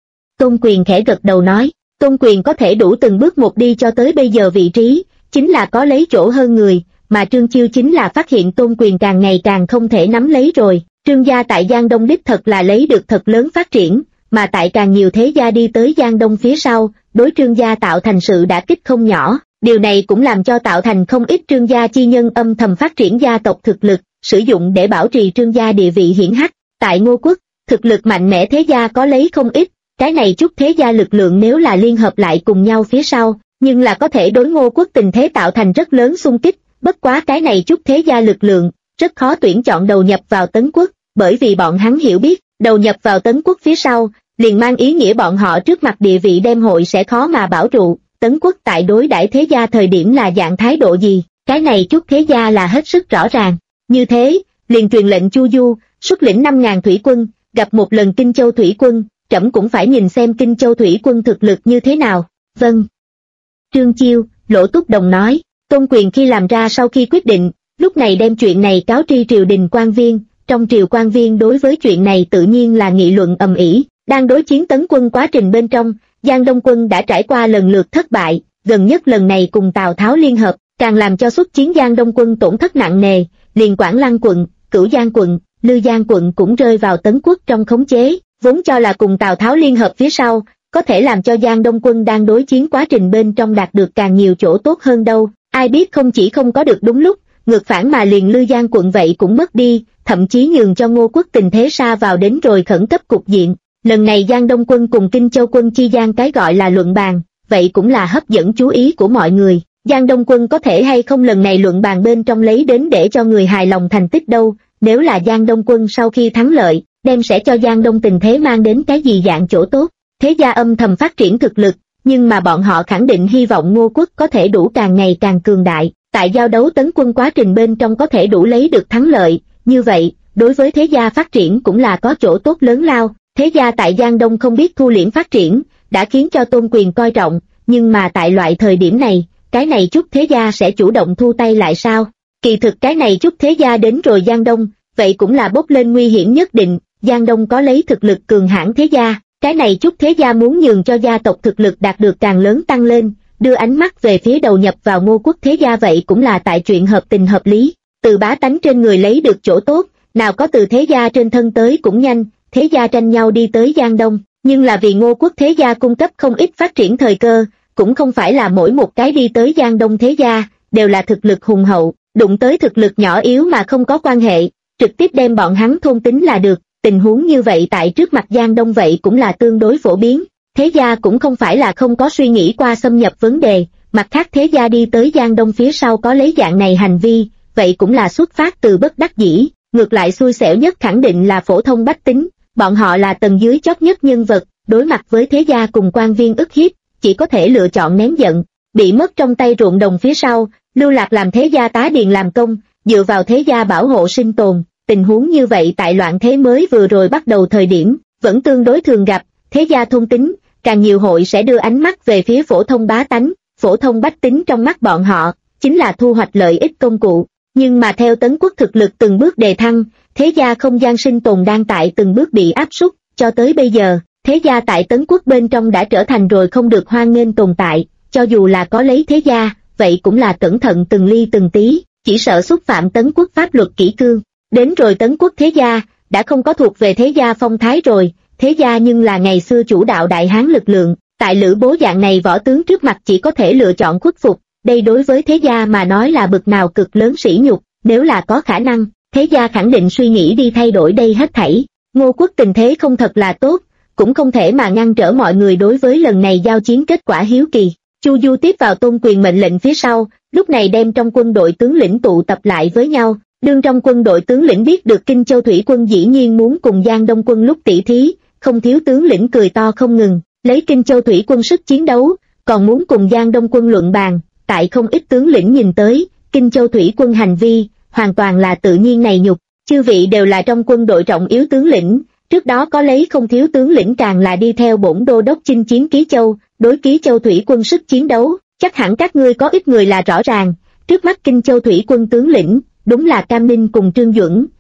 Tôn Quyền khẽ gật đầu nói, Tôn Quyền có thể đủ từng bước một đi cho tới bây giờ vị trí, chính là có lấy chỗ hơn người, mà Trương Chiêu chính là phát hiện Tôn Quyền càng ngày càng không thể nắm lấy rồi. Trương gia tại Giang Đông đích thật là lấy được thật lớn phát triển, mà tại càng nhiều thế gia đi tới Giang Đông phía sau, đối Trương gia tạo thành sự đả kích không nhỏ. Điều này cũng làm cho tạo thành không ít Trương gia chi nhân âm thầm phát triển gia tộc thực lực, sử dụng để bảo trì Trương gia địa vị hiển hách. Tại Ngô Quốc, thực lực mạnh mẽ thế gia có lấy không ít, cái này chút thế gia lực lượng nếu là liên hợp lại cùng nhau phía sau, nhưng là có thể đối Ngô Quốc tình thế tạo thành rất lớn xung kích, bất quá cái này chút thế gia lực lượng, rất khó tuyển chọn đầu nhập vào Tấn Quốc, bởi vì bọn hắn hiểu biết, đầu nhập vào Tấn Quốc phía sau, liền mang ý nghĩa bọn họ trước mặt địa vị đem hội sẽ khó mà bảo trụ. Tấn Quốc tại đối đãi thế gia thời điểm là dạng thái độ gì, cái này chút thế gia là hết sức rõ ràng. Như thế, liền truyền lệnh Chu Du, xuất lĩnh 5.000 thủy quân, gặp một lần Kinh Châu thủy quân, trẫm cũng phải nhìn xem Kinh Châu thủy quân thực lực như thế nào. Vâng. Trương Chiêu, Lỗ Túc Đồng nói, Tôn Quyền khi làm ra sau khi quyết định, lúc này đem chuyện này cáo tri triều đình quan viên, trong triều quan viên đối với chuyện này tự nhiên là nghị luận ầm ĩ. Đang đối chiến Tấn quân quá trình bên trong, Giang Đông quân đã trải qua lần lượt thất bại, gần nhất lần này cùng Tào Tháo liên hợp, càng làm cho xuất chiến Giang Đông quân tổn thất nặng nề, liền Quảng Lăng quận, Cửu Giang quận, Lư Giang quận cũng rơi vào Tấn quốc trong khống chế, vốn cho là cùng Tào Tháo liên hợp phía sau, có thể làm cho Giang Đông quân đang đối chiến quá trình bên trong đạt được càng nhiều chỗ tốt hơn đâu, ai biết không chỉ không có được đúng lúc, ngược phản mà liền Lư Giang quận vậy cũng mất đi, thậm chí nhường cho Ngô Quốc tình thế sa vào đến rồi khẩn cấp cục diện. Lần này Giang Đông quân cùng Kinh Châu quân chi gian cái gọi là luận bàn, vậy cũng là hấp dẫn chú ý của mọi người. Giang Đông quân có thể hay không lần này luận bàn bên trong lấy đến để cho người hài lòng thành tích đâu, nếu là Giang Đông quân sau khi thắng lợi, đem sẽ cho Giang Đông tình thế mang đến cái gì dạng chỗ tốt. Thế gia âm thầm phát triển thực lực, nhưng mà bọn họ khẳng định hy vọng Ngô Quốc có thể đủ càng ngày càng cường đại, tại giao đấu Tấn quân quá trình bên trong có thể đủ lấy được thắng lợi, như vậy, đối với thế gia phát triển cũng là có chỗ tốt lớn lao. Thế gia tại Giang Đông không biết thu liễm phát triển, đã khiến cho Tôn Quyền coi trọng, nhưng mà tại loại thời điểm này, cái này chút thế gia sẽ chủ động thu tay lại sao? Kỳ thực cái này chút thế gia đến rồi Giang Đông, vậy cũng là bốc lên nguy hiểm nhất định. Giang Đông có lấy thực lực cường hãn thế gia, cái này chút thế gia muốn nhường cho gia tộc thực lực đạt được càng lớn tăng lên, đưa ánh mắt về phía đầu nhập vào Ngô Quốc thế gia vậy cũng là tại chuyện hợp tình hợp lý, từ bá tánh trên người lấy được chỗ tốt, nào có từ thế gia trên thân tới cũng nhanh. Thế gia tranh nhau đi tới Giang Đông, nhưng là vì Ngô Quốc thế gia cung cấp không ít phát triển thời cơ, cũng không phải là mỗi một cái đi tới Giang Đông thế gia, đều là thực lực hùng hậu, đụng tới thực lực nhỏ yếu mà không có quan hệ, trực tiếp đem bọn hắn thôn tính là được, tình huống như vậy tại trước mặt Giang Đông vậy cũng là tương đối phổ biến, thế gia cũng không phải là không có suy nghĩ qua xâm nhập vấn đề, mặt khác thế gia đi tới Giang Đông phía sau có lấy dạng này hành vi, vậy cũng là xuất phát từ bất đắc dĩ, ngược lại xui xẻo nhất khẳng định là phổ thông bách tính. Bọn họ là tầng dưới chót nhất nhân vật, đối mặt với thế gia cùng quan viên ức hiếp, chỉ có thể lựa chọn nén giận, bị mất trong tay ruộng đồng phía sau, lưu lạc làm thế gia tá điền làm công, dựa vào thế gia bảo hộ sinh tồn. Tình huống như vậy tại loạn thế mới vừa rồi bắt đầu thời điểm, vẫn tương đối thường gặp, thế gia thôn tính, càng nhiều hội sẽ đưa ánh mắt về phía phổ thông bá tánh, phổ thông bách tính trong mắt bọn họ, chính là thu hoạch lợi ích công cụ. Nhưng mà theo Tấn quốc thực lực từng bước đề thăng, thế gia không gian sinh tồn đang tại từng bước bị áp suất, cho tới bây giờ, thế gia tại Tấn quốc bên trong đã trở thành rồi không được hoan nghênh tồn tại, cho dù là có lấy thế gia, vậy cũng là cẩn thận từng ly từng tí, chỉ sợ xúc phạm Tấn quốc pháp luật kỷ cương. Đến rồi Tấn quốc thế gia, đã không có thuộc về thế gia phong thái rồi, thế gia nhưng là ngày xưa chủ đạo đại hán lực lượng, tại Lữ Bố dạng này võ tướng trước mặt chỉ có thể lựa chọn khuất phục, đây đối với thế gia mà nói là bực nào cực lớn sỉ nhục, nếu là có khả năng, thế gia khẳng định suy nghĩ đi thay đổi đây hết thảy. Ngô Quốc tình thế không thật là tốt, cũng không thể mà ngăn trở mọi người đối với lần này giao chiến kết quả hiếu kỳ. Chu Du tiếp vào Tôn Quyền mệnh lệnh phía sau, lúc này đem trong quân đội tướng lĩnh tụ tập lại với nhau, đương trong quân đội tướng lĩnh biết được Kinh Châu thủy quân dĩ nhiên muốn cùng Giang Đông quân lúc tỷ thí, không thiếu tướng lĩnh cười to không ngừng, lấy Kinh Châu thủy quân sức chiến đấu, còn muốn cùng Giang Đông quân luận bàn, tại không ít tướng lĩnh nhìn tới, Kinh Châu thủy quân hành vi, hoàn toàn là tự nhiên này nhục, chư vị đều là trong quân đội trọng yếu tướng lĩnh, trước đó có lấy không thiếu tướng lĩnh càng là đi theo bổn đô đốc chinh chiến Ký Châu, đối Ký Châu thủy quân sức chiến đấu, chắc hẳn các ngươi có ít người là rõ ràng, trước mắt Kinh Châu thủy quân tướng lĩnh, đúng là Cam Ninh cùng Trương Duẩn,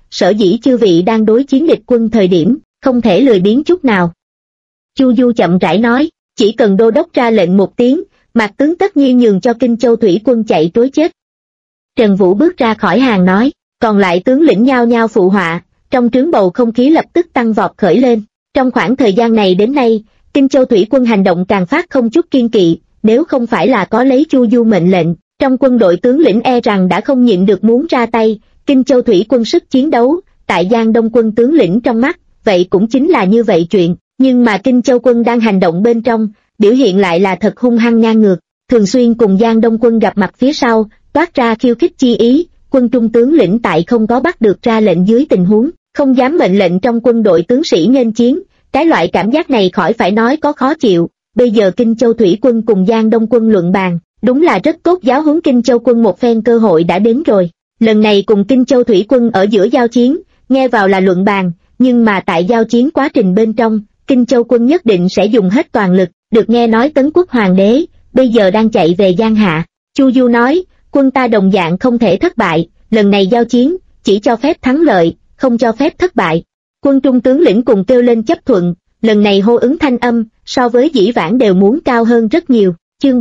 sở dĩ chư vị đang đối chiến địch quân thời điểm, không thể lười biếng chút nào. Chu Du chậm rãi nói, chỉ cần đô đốc ra lệnh một tiếng, Mạc tướng tất nhiên nhường cho Kinh Châu thủy quân chạy trối chết. Trần Vũ bước ra khỏi hàng nói, còn lại tướng lĩnh nhao nhao phụ họa, trong trướng bầu không khí lập tức tăng vọt khởi lên. Trong khoảng thời gian này đến nay, Kinh Châu thủy quân hành động càng phát không chút kiên kỵ, nếu không phải là có lấy Chu Du mệnh lệnh, trong quân đội tướng lĩnh e rằng đã không nhịn được muốn ra tay. Kinh Châu thủy quân sức chiến đấu, tại Giang Đông quân tướng lĩnh trong mắt, vậy cũng chính là như vậy chuyện, nhưng mà Kinh Châu quân đang hành động bên trong, biểu hiện lại là thật hung hăng ngang ngược, thường xuyên cùng Giang Đông quân gặp mặt phía sau, toát ra khiêu khích chi ý. Quân trung tướng lĩnh tại không có bắt được ra lệnh dưới tình huống, không dám mệnh lệnh trong quân đội tướng sĩ nghênh chiến, cái loại cảm giác này khỏi phải nói có khó chịu. Bây giờ Kinh Châu thủy quân cùng Giang Đông quân luận bàn, đúng là rất tốt giáo huấn Kinh Châu quân một phen cơ hội đã đến rồi. Lần này cùng Kinh Châu thủy quân ở giữa giao chiến, nghe vào là luận bàn, nhưng mà tại giao chiến quá trình bên trong, Kinh Châu quân nhất định sẽ dùng hết toàn lực. Được nghe nói Tấn quốc hoàng đế bây giờ đang chạy về Giang Hạ. Chu Du nói, quân ta đồng dạng không thể thất bại, lần này giao chiến chỉ cho phép thắng lợi, không cho phép thất bại. Quân trung tướng lĩnh cùng kêu lên chấp thuận, lần này hô ứng thanh âm so với dĩ vãng đều muốn cao hơn rất nhiều. Chương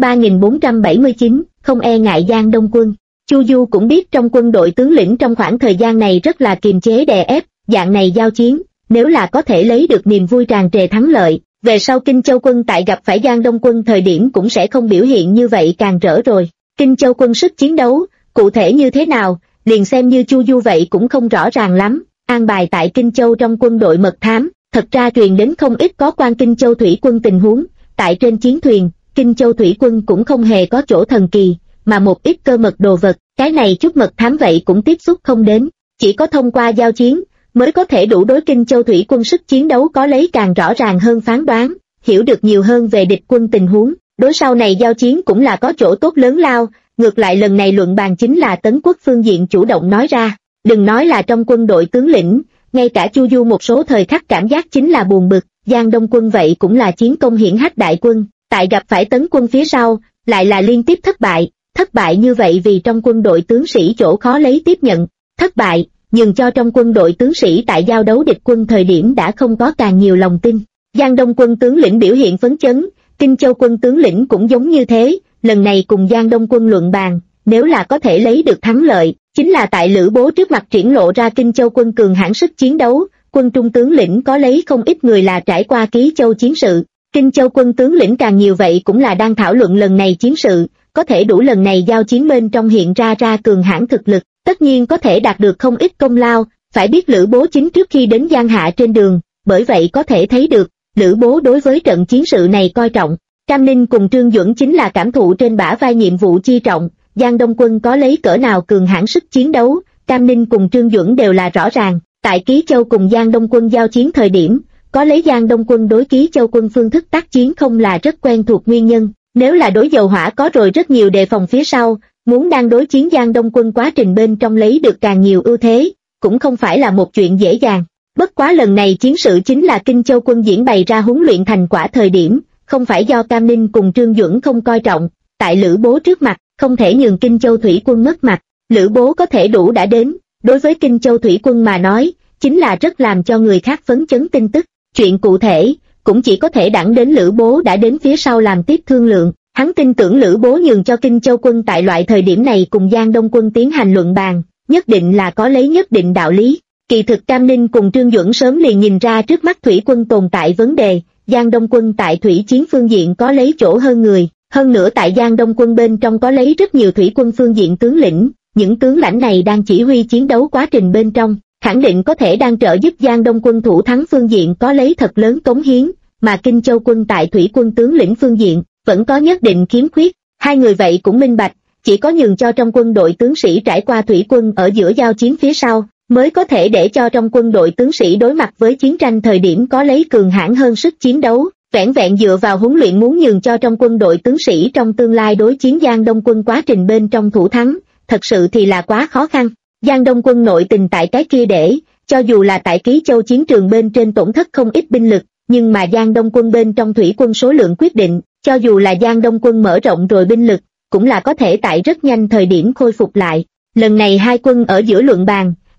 3479, không e ngại Giang Đông quân. Chu Du cũng biết trong quân đội tướng lĩnh trong khoảng thời gian này rất là kiềm chế đè ép, dạng này giao chiến, nếu là có thể lấy được niềm vui tràn trề thắng lợi, về sau Kinh Châu quân tại gặp phải Giang Đông quân thời điểm cũng sẽ không biểu hiện như vậy càng rỡ rồi. Kinh Châu quân sức chiến đấu, cụ thể như thế nào, liền xem như Chu Du vậy cũng không rõ ràng lắm. An bài tại Kinh Châu trong quân đội mật thám, thật ra truyền đến không ít có quan Kinh Châu thủy quân tình huống. Tại trên chiến thuyền, Kinh Châu thủy quân cũng không hề có chỗ thần kỳ, mà một ít cơ mật đồ vật, cái này chút mật thám vậy cũng tiếp xúc không đến. Chỉ có thông qua giao chiến, mới có thể đủ đối Kinh Châu thủy quân sức chiến đấu có lấy càng rõ ràng hơn phán đoán, hiểu được nhiều hơn về địch quân tình huống. Đối sau này giao chiến cũng là có chỗ tốt lớn lao. Ngược lại lần này luận bàn chính là Tấn quốc phương diện chủ động nói ra, đừng nói là trong quân đội tướng lĩnh, ngay cả Chu Du một số thời khắc cảm giác chính là buồn bực. Giang Đông quân vậy cũng là chiến công hiển hách đại quân, tại gặp phải Tấn quân phía sau, lại là liên tiếp thất bại như vậy vì trong quân đội tướng sĩ chỗ khó lấy tiếp nhận. Thất bại, nhưng cho trong quân đội tướng sĩ tại giao đấu địch quân thời điểm đã không có càng nhiều lòng tin. Giang Đông quân tướng lĩnh biểu hiện phấn chấn, Kinh Châu quân tướng lĩnh cũng giống như thế. Lần này cùng Giang Đông quân luận bàn, nếu là có thể lấy được thắng lợi, chính là tại Lữ Bố trước mặt triển lộ ra Kinh Châu quân cường hãn sức chiến đấu. Quân trung tướng lĩnh có lấy không ít người là trải qua Ký Châu chiến sự, Kinh Châu quân tướng lĩnh càng nhiều vậy cũng là đang thảo luận lần này chiến sự, có thể đủ lần này giao chiến bên trong hiện ra cường hãn thực lực, tất nhiên có thể đạt được không ít công lao. Phải biết Lữ Bố chính trước khi đến Giang Hạ trên đường, bởi vậy có thể thấy được Lữ Bố đối với trận chiến sự này coi trọng. Cam Ninh cùng Trương Duẩn chính là cảm thụ trên bả vai nhiệm vụ chi trọng. Giang Đông quân có lấy cỡ nào cường hãn sức chiến đấu, Cam Ninh cùng Trương Duẩn đều là rõ ràng. Tại Ký Châu cùng Giang Đông quân giao chiến thời điểm, có lấy Giang Đông quân đối Ký Châu quân phương thức tác chiến không là rất quen thuộc nguyên nhân. Nếu là đối dầu hỏa có rồi rất nhiều đề phòng phía sau, muốn đang đối chiến Giang Đông quân quá trình bên trong lấy được càng nhiều ưu thế, cũng không phải là một chuyện dễ dàng. Bất quá lần này chiến sự chính là Kinh Châu quân diễn bày ra huấn luyện thành quả thời điểm, không phải do Cam Ninh cùng Trương Duẩn không coi trọng. Tại Lữ Bố trước mặt, không thể nhường Kinh Châu thủy quân mất mặt. Lữ Bố có thể đủ đã đến, đối với Kinh Châu thủy quân mà nói, chính là rất làm cho người khác phấn chấn tin tức. Chuyện cụ thể, cũng chỉ có thể đẳng đến Lữ Bố đã đến phía sau làm tiếp thương lượng. Hắn tin tưởng Lữ Bố nhường cho Kinh Châu quân tại loại thời điểm này cùng Giang Đông quân tiến hành luận bàn, nhất định là có lấy nhất định đạo lý. Kỳ thực Cam Ninh cùng Trương Duẩn sớm liền nhìn ra trước mắt thủy quân tồn tại vấn đề. Giang Đông quân tại thủy chiến phương diện có lấy chỗ hơn người, hơn nữa tại Giang Đông quân bên trong có lấy rất nhiều thủy quân phương diện tướng lĩnh, những tướng lãnh này đang chỉ huy chiến đấu quá trình bên trong, khẳng định có thể đang trợ giúp Giang Đông quân thủ thắng phương diện có lấy thật lớn cống hiến, mà Kinh Châu quân tại thủy quân tướng lĩnh phương diện vẫn có nhất định khiếm khuyết. Hai người vậy cũng minh bạch, chỉ có nhường cho trong quân đội tướng sĩ trải qua thủy quân ở giữa giao chiến phía sau, mới có thể để cho trong quân đội tướng sĩ đối mặt với chiến tranh thời điểm có lấy cường hãn hơn sức chiến đấu. Vẻn vẹn dựa vào huấn luyện muốn nhường cho trong quân đội tướng sĩ trong tương lai đối chiến Giang Đông quân quá trình bên trong thủ thắng, thật sự thì là quá khó khăn. Giang Đông quân nội tình tại cái kia để, cho dù là tại Ký Châu chiến trường bên trên tổn thất không ít binh lực, nhưng mà Giang Đông quân bên trong thủy quân số lượng quyết định, cho dù là Giang Đông quân mở rộng rồi binh lực, cũng là có thể tại rất nhanh thời điểm khôi phục lại. Lần này hai quân ở giữa luận bàn,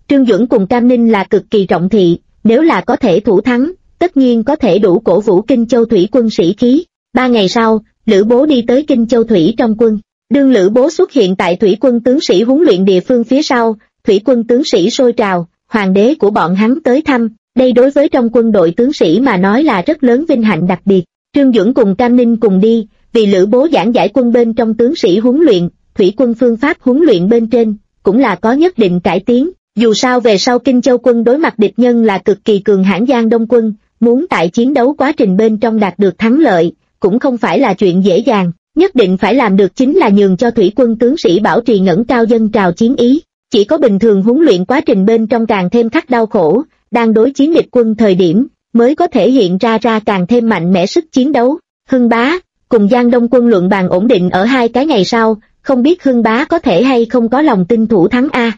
Trương Duẩn cùng Cam Ninh là cực kỳ trọng thị, nếu là có thể thủ thắng, tất nhiên có thể đủ cổ vũ Kinh Châu Thủy quân sĩ khí. 3 ngày sau, Lữ Bố đi tới Kinh Châu Thủy trong quân. Đương Lữ Bố xuất hiện tại thủy quân tướng sĩ huấn luyện địa phương phía sau, thủy quân tướng sĩ sôi trào, hoàng đế của bọn hắn tới thăm, đây đối với trong quân đội tướng sĩ mà nói là rất lớn vinh hạnh đặc biệt. Trương Duẩn cùng Cam Ninh cùng đi, vì Lữ Bố giảng giải quân bên trong tướng sĩ huấn luyện, thủy quân phương pháp huấn luyện bên trên, cũng là có nhất định cải tiến. Dù sao về sau Kinh Châu quân đối mặt địch nhân là cực kỳ cường hãn Giang Đông quân, muốn tại chiến đấu quá trình bên trong đạt được thắng lợi, cũng không phải là chuyện dễ dàng, nhất định phải làm được chính là nhường cho thủy quân tướng sĩ bảo trì ngẩng cao dân trào chiến ý. Chỉ có bình thường huấn luyện quá trình bên trong càng thêm khắc đau khổ, đang đối chiến địch quân thời điểm, mới có thể hiện ra càng thêm mạnh mẽ sức chiến đấu. Hưng Bá cùng Giang Đông quân luận bàn ổn định ở 2 cái ngày sau, không biết Hưng Bá có thể hay không có lòng tin thủ thắng a?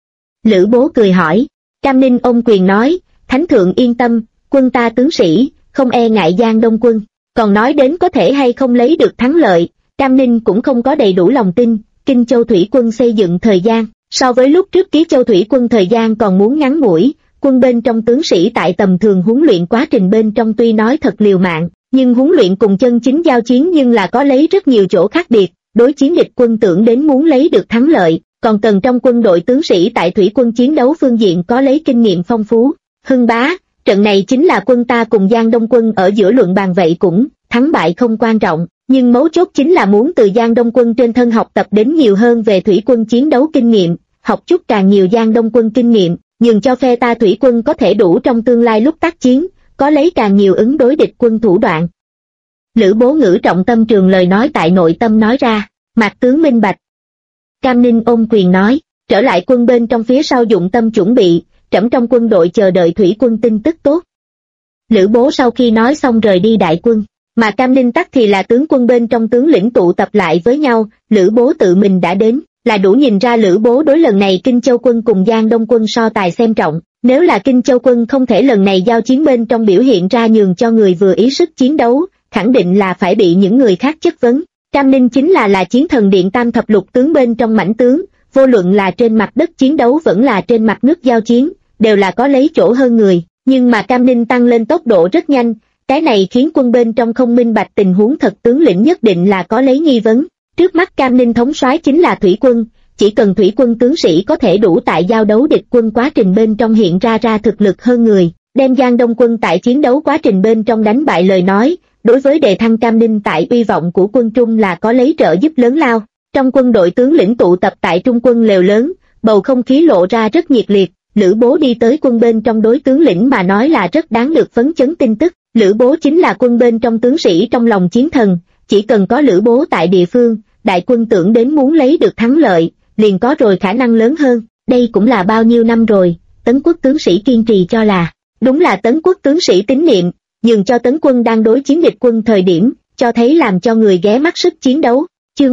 Lữ Bố cười hỏi. Cam Ninh ôm quyền nói, Thánh thượng yên tâm, quân ta tướng sĩ, không e ngại Giang Đông quân. Còn nói đến có thể hay không lấy được thắng lợi, Cam Ninh cũng không có đầy đủ lòng tin. Kinh Châu Thủy quân xây dựng thời gian, so với lúc trước Ký Châu Thủy quân thời gian còn muốn ngắn ngủi, quân bên trong tướng sĩ tại tầm thường huấn luyện quá trình bên trong tuy nói thật liều mạng, nhưng huấn luyện cùng chân chính giao chiến nhưng là có lấy rất nhiều chỗ khác biệt, đối chiến địch quân tưởng đến muốn lấy được thắng lợi, còn cần trong quân đội tướng sĩ tại thủy quân chiến đấu phương diện có lấy kinh nghiệm phong phú. Hưng Bá, trận này chính là quân ta cùng Giang Đông quân ở giữa luận bàn, vậy cũng, thắng bại không quan trọng, nhưng mấu chốt chính là muốn từ Giang Đông quân trên thân học tập đến nhiều hơn về thủy quân chiến đấu kinh nghiệm, học chút càng nhiều Giang Đông quân kinh nghiệm, nhường cho phe ta thủy quân có thể đủ trong tương lai lúc tác chiến, có lấy càng nhiều ứng đối địch quân thủ đoạn. Lữ Bố ngữ trọng tâm trường lời nói tại nội tâm nói ra, Mạc tướng minh bạch. Cam Ninh ôm quyền nói, trở lại quân bên trong phía sau dụng tâm chuẩn bị, trẫm trong quân đội chờ đợi thủy quân tin tức tốt. Lữ Bố sau khi nói xong rời đi đại quân, mà Cam Ninh tắc thì là tướng quân bên trong tướng lĩnh tụ tập lại với nhau. Lữ Bố tự mình đã đến, là đủ nhìn ra Lữ Bố đối lần này Kinh Châu quân cùng Giang Đông quân so tài xem trọng. Nếu là Kinh Châu quân không thể lần này giao chiến bên trong biểu hiện ra nhường cho người vừa ý sức chiến đấu, khẳng định là phải bị những người khác chất vấn. Cam Ninh chính là chiến thần điện tam thập lục tướng bên trong mãnh tướng, vô luận là trên mặt đất chiến đấu vẫn là trên mặt nước giao chiến, đều là có lấy chỗ hơn người, nhưng mà Cam Ninh tăng lên tốc độ rất nhanh, cái này khiến quân bên trong không minh bạch tình huống thật, tướng lĩnh nhất định là có lấy nghi vấn. Trước mắt Cam Ninh thống soái chính là thủy quân, chỉ cần thủy quân tướng sĩ có thể đủ tại giao đấu địch quân quá trình bên trong hiện ra thực lực hơn người, đem Giang Đông quân tại chiến đấu quá trình bên trong đánh bại lời nói, đối với đề thăng Cam Ninh tại uy vọng của quân Trung là có lấy trợ giúp lớn lao. Trong quân đội tướng lĩnh tụ tập tại trung quân lều lớn, bầu không khí lộ ra rất nhiệt liệt. Lữ Bố đi tới quân bên trong đối tướng lĩnh mà nói là rất đáng được phấn chấn tin tức. Lữ Bố chính là quân bên trong tướng sĩ trong lòng chiến thần, chỉ cần có Lữ Bố tại địa phương, đại quân tưởng đến muốn lấy được thắng lợi, liền có rồi khả năng lớn hơn. Đây cũng là bao nhiêu năm rồi, Tấn Quốc tướng sĩ kiên trì cho là, đúng là Tấn Quốc tướng sĩ tín niệm, nhường cho Tấn quân đang đối chiến địch quân thời điểm, cho thấy làm cho người ghé mắt sức chiến đấu. Chương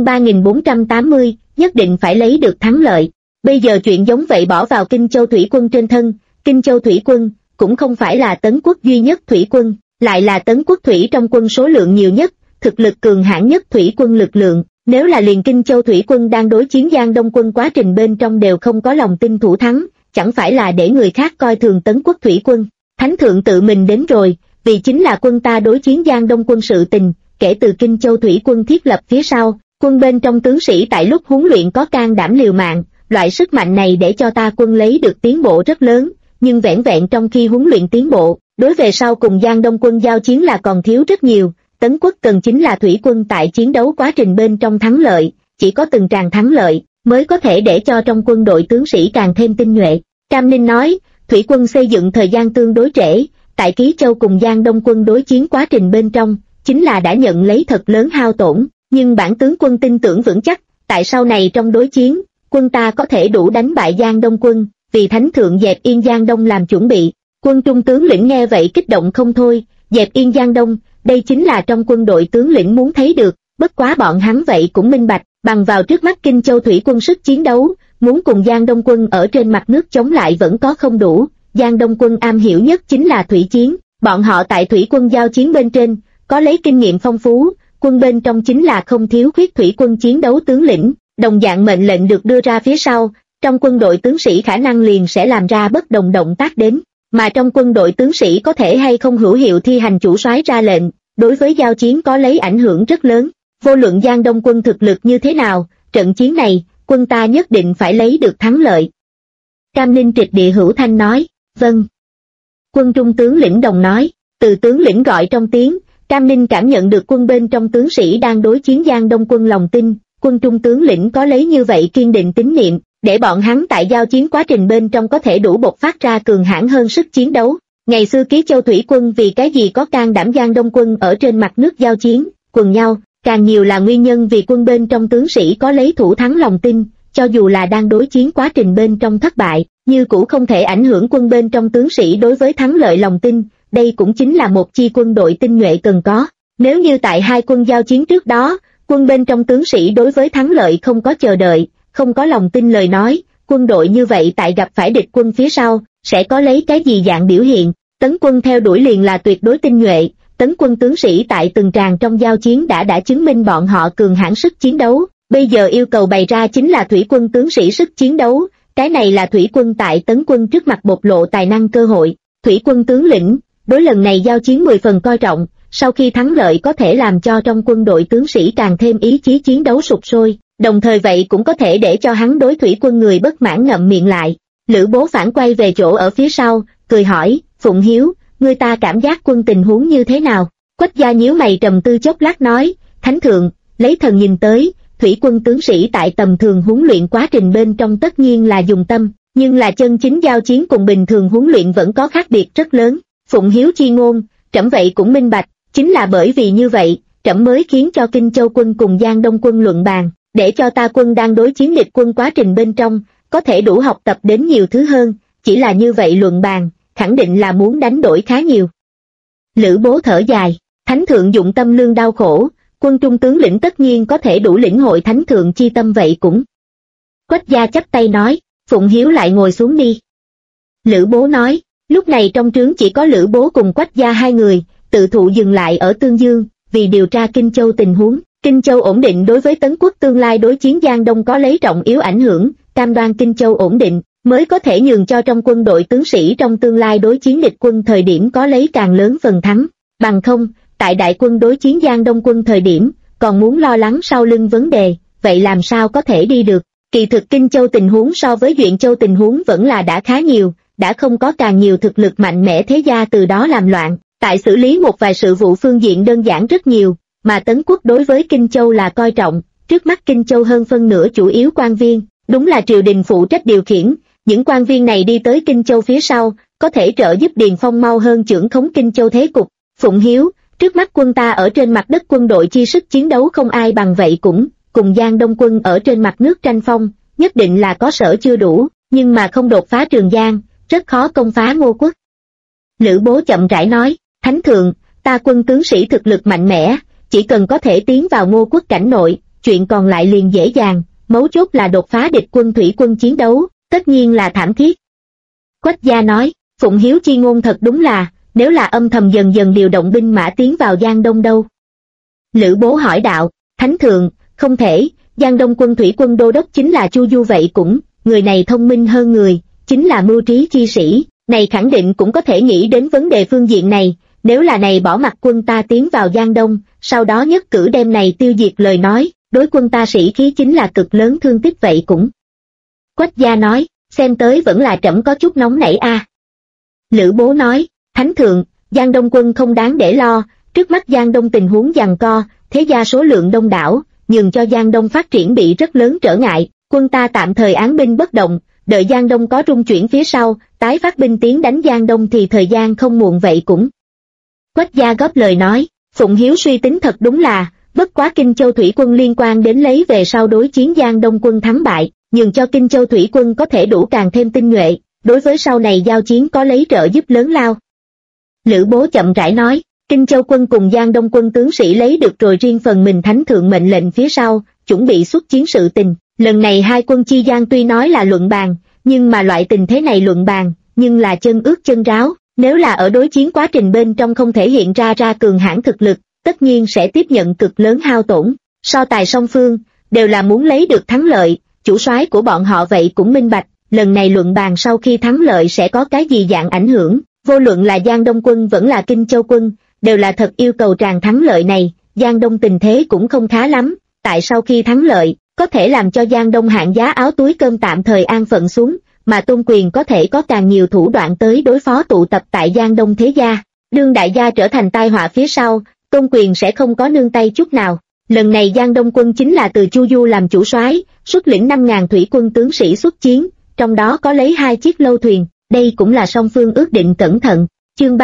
3480, nhất định phải lấy được thắng lợi. Bây giờ chuyện giống vậy bỏ vào Kinh Châu Thủy quân trên thân, Kinh Châu Thủy quân cũng không phải là Tấn Quốc duy nhất thủy quân, lại là Tấn Quốc thủy trong quân số lượng nhiều nhất, thực lực cường hãn nhất thủy quân lực lượng. Nếu là liền Kinh Châu Thủy quân đang đối chiến Giang Đông quân quá trình bên trong đều không có lòng tin thủ thắng, chẳng phải là để người khác coi thường Tấn Quốc thủy quân. Thánh thượng tự mình đến rồi, vì chính là quân ta đối chiến Giang Đông quân sự tình, kể từ Kinh Châu Thủy quân thiết lập phía sau, quân bên trong tướng sĩ tại lúc huấn luyện có can đảm liều mạng, loại sức mạnh này để cho ta quân lấy được tiến bộ rất lớn, nhưng vẻn vẹn trong khi huấn luyện tiến bộ, đối về sau cùng Giang Đông quân giao chiến là còn thiếu rất nhiều. Tấn Quốc cần chính là thủy quân tại chiến đấu quá trình bên trong thắng lợi, chỉ có từng tràng thắng lợi mới có thể để cho trong quân đội tướng sĩ càng thêm tinh nhuệ. Cam Ninh nói, thủy quân xây dựng thời gian tương đối trễ, tại Ký Châu cùng Giang Đông quân đối chiến quá trình bên trong, chính là đã nhận lấy thật lớn hao tổn, nhưng bản tướng quân tin tưởng vững chắc, tại sau này trong đối chiến, quân ta có thể đủ đánh bại Giang Đông quân, vì Thánh thượng dẹp yên Giang Đông làm chuẩn bị. Quân Trung tướng lĩnh nghe vậy kích động không thôi, dẹp yên Giang Đông, đây chính là trong quân đội tướng lĩnh muốn thấy được, bất quá bọn hắn vậy cũng minh bạch, bằng vào trước mắt Kinh Châu Thủy quân sức chiến đấu, muốn cùng Giang Đông quân ở trên mặt nước chống lại vẫn có không đủ. Giang Đông quân am hiểu nhất chính là thủy chiến, bọn họ tại thủy quân giao chiến bên trên, có lấy kinh nghiệm phong phú, quân bên trong chính là không thiếu khuyết thủy quân chiến đấu tướng lĩnh. Đồng dạng mệnh lệnh được đưa ra phía sau, trong quân đội tướng sĩ khả năng liền sẽ làm ra bất đồng động tác đến, mà trong quân đội tướng sĩ có thể hay không hữu hiệu thi hành chủ soái ra lệnh, đối với giao chiến có lấy ảnh hưởng rất lớn. Vô luận Giang Đông quân thực lực như thế nào, trận chiến này, quân ta nhất định phải lấy được thắng lợi. Cam Ninh Trịch Địa Hữu Thanh nói, vâng. Quân trung tướng lĩnh đồng nói, từ tướng lĩnh gọi trong tiếng, Cam Ninh cảm nhận được quân bên trong tướng sĩ đang đối chiến Giang Đông quân lòng tin, quân trung tướng lĩnh có lấy như vậy kiên định tín niệm, để bọn hắn tại giao chiến quá trình bên trong có thể đủ bộc phát ra cường hãn hơn sức chiến đấu. Ngày xưa Ký Châu thủy quân vì cái gì có can đảm Giang Đông quân ở trên mặt nước giao chiến, quần nhau, càng nhiều là nguyên nhân vì quân bên trong tướng sĩ có lấy thủ thắng lòng tin, cho dù là đang đối chiến quá trình bên trong thất bại, như cũ không thể ảnh hưởng quân bên trong tướng sĩ đối với thắng lợi lòng tin, đây cũng chính là một chi quân đội tinh nhuệ cần có. Nếu như tại hai quân giao chiến trước đó, quân bên trong tướng sĩ đối với thắng lợi không có chờ đợi, không có lòng tin lời nói, quân đội như vậy tại gặp phải địch quân phía sau, sẽ có lấy cái gì dạng biểu hiện. Tấn quân theo đuổi liền là tuyệt đối tinh nhuệ, tấn quân tướng sĩ tại từng tràng trong giao chiến đã chứng minh bọn họ cường hãn sức chiến đấu, bây giờ yêu cầu bày ra chính là thủy quân tướng sĩ sức chiến đấu, cái này là thủy quân tại tấn quân trước mặt bộc lộ tài năng cơ hội. Thủy quân tướng lĩnh, đối lần này giao chiến 10 phần coi trọng, sau khi thắng lợi có thể làm cho trong quân đội tướng sĩ càng thêm ý chí chiến đấu sục sôi, đồng thời vậy cũng có thể để cho hắn đối thủy quân người bất mãn ngậm miệng lại. Lữ Bố phản quay về chỗ ở phía sau, cười hỏi, Phụng Hiếu, người ta cảm giác quân tình huống như thế nào? Quách Gia nhíu mày trầm tư chốc lát nói, Thánh thượng, lấy thần nhìn tới, thủy quân tướng sĩ tại tầm thường huấn luyện quá trình bên trong tất nhiên là dùng tâm, nhưng là chân chính giao chiến cùng bình thường huấn luyện vẫn có khác biệt rất lớn. Phụng Hiếu chi ngôn, trẫm vậy cũng minh bạch, chính là bởi vì như vậy, trẫm mới khiến cho Kinh Châu quân cùng Giang Đông quân luận bàn, để cho ta quân đang đối chiến địch quân quá trình bên trong, có thể đủ học tập đến nhiều thứ hơn, chỉ là như vậy luận bàn, khẳng định là muốn đánh đổi khá nhiều. Lữ Bố thở dài, Thánh thượng dụng tâm lương đau khổ, quân trung tướng lĩnh tất nhiên có thể đủ lĩnh hội Thánh thượng chi tâm vậy cũng. Quách Gia chắp tay nói, Phụng Hiếu lại ngồi xuống đi. Lữ Bố nói, lúc này trong trướng chỉ có Lữ Bố cùng Quách Gia hai người, tự thụ dừng lại ở Tương Dương, vì điều tra Kinh Châu tình huống. Kinh Châu ổn định đối với Tấn quốc tương lai đối chiến Giang Đông có lấy trọng yếu ảnh hưởng, cam đoan Kinh Châu ổn định, mới có thể nhường cho trong quân đội tướng sĩ trong tương lai đối chiến địch quân thời điểm có lấy càng lớn phần thắng. Bằng không, tại đại quân đối chiến Giang Đông quân thời điểm, còn muốn lo lắng sau lưng vấn đề, vậy làm sao có thể đi được. Kỳ thực Kinh Châu tình huống so với Duyện Châu tình huống vẫn là đã khá nhiều, đã không có càng nhiều thực lực mạnh mẽ thế gia từ đó làm loạn, tại xử lý một vài sự vụ phương diện đơn giản rất nhiều, mà Tấn quốc đối với Kinh Châu là coi trọng, trước mắt Kinh Châu hơn phân nửa chủ yếu quan viên, đúng là triều đình phụ trách điều khiển, những quan viên này đi tới Kinh Châu phía sau, có thể trợ giúp Điền Phong mau hơn chưởng khống Kinh Châu thế cục. Phụng Hiếu, trước mắt quân ta ở trên mặt đất quân đội chi sức chiến đấu không ai bằng vậy cũng, cùng Giang Đông quân ở trên mặt nước tranh phong, nhất định là có sở chưa đủ, nhưng mà không đột phá Trường Giang, rất khó công phá Ngô quốc. Lữ Bố chậm rãi nói, Thánh thượng, ta quân tướng sĩ thực lực mạnh mẽ, chỉ cần có thể tiến vào Ngô quốc cảnh nội, chuyện còn lại liền dễ dàng, mấu chốt là đột phá địch quân thủy quân chiến đấu, tất nhiên là thảm thiết. Quách Gia nói, Phụng Hiếu chi ngôn thật đúng là, nếu là âm thầm dần dần điều động binh mã tiến vào Giang Đông đâu? Lữ Bố hỏi đạo, Thánh thượng, không thể, Giang Đông quân thủy quân đô đốc chính là Chu Du vậy cũng, người này thông minh hơn người, chính là mưu trí chi sĩ, này khẳng định cũng có thể nghĩ đến vấn đề phương diện này, nếu là này bỏ mặc quân ta tiến vào Giang Đông, sau đó nhất cử đem này tiêu diệt lời nói, đối quân ta sĩ khí chính là cực lớn thương tích vậy cũng. Quách Gia nói, xem tới vẫn là trẫm có chút nóng nảy a. Lữ Bố nói, Thánh thượng, Giang Đông quân không đáng để lo, trước mắt Giang Đông tình huống giằng co, thế gia số lượng đông đảo, nhường cho Giang Đông phát triển bị rất lớn trở ngại, quân ta tạm thời án binh bất động, đợi Giang Đông có rung chuyển phía sau, tái phát binh tiến đánh Giang Đông thì thời gian không muộn vậy cũng. Quách Gia góp lời nói, Phụng Hiếu suy tính thật đúng là, bất quá Kinh Châu thủy quân liên quan đến lấy về sau đối chiến Giang Đông quân thắng bại, nhường cho Kinh Châu thủy quân có thể đủ càng thêm tinh nhuệ, đối với sau này giao chiến có lấy trợ giúp lớn lao. Lữ Bố chậm rãi nói, Kinh Châu quân cùng Giang Đông quân tướng sĩ lấy được rồi riêng phần mình Thánh thượng mệnh lệnh phía sau, chuẩn bị xuất chiến sự tình. Lần này hai quân chi Giang tuy nói là luận bàn, nhưng mà loại tình thế này luận bàn, nhưng là chân ướt chân ráo, nếu là ở đối chiến quá trình bên trong không thể hiện ra cường hãn thực lực, tất nhiên sẽ tiếp nhận cực lớn hao tổn. So tài song phương, đều là muốn lấy được thắng lợi, chủ soái của bọn họ vậy cũng minh bạch, lần này luận bàn sau khi thắng lợi sẽ có cái gì dạng ảnh hưởng, vô luận là Giang Đông quân vẫn là Kinh Châu quân, đều là thật yêu cầu tràng thắng lợi này. Giang Đông tình thế cũng không khá lắm, tại sau khi thắng lợi, có thể làm cho Giang Đông hạng giá áo túi cơm tạm thời an phận xuống, mà Tôn Quyền có thể có càng nhiều thủ đoạn tới đối phó tụ tập tại Giang Đông thế gia. Đương đại gia trở thành tai họa phía sau, Tôn Quyền sẽ không có nương tay chút nào. Lần này Giang Đông quân chính là từ Chu Du làm chủ soái, xuất lĩnh 5.000 thủy quân tướng sĩ xuất chiến, trong đó có lấy 2 chiếc lâu thuyền, đây cũng là song phương ước định cẩn thận. Chương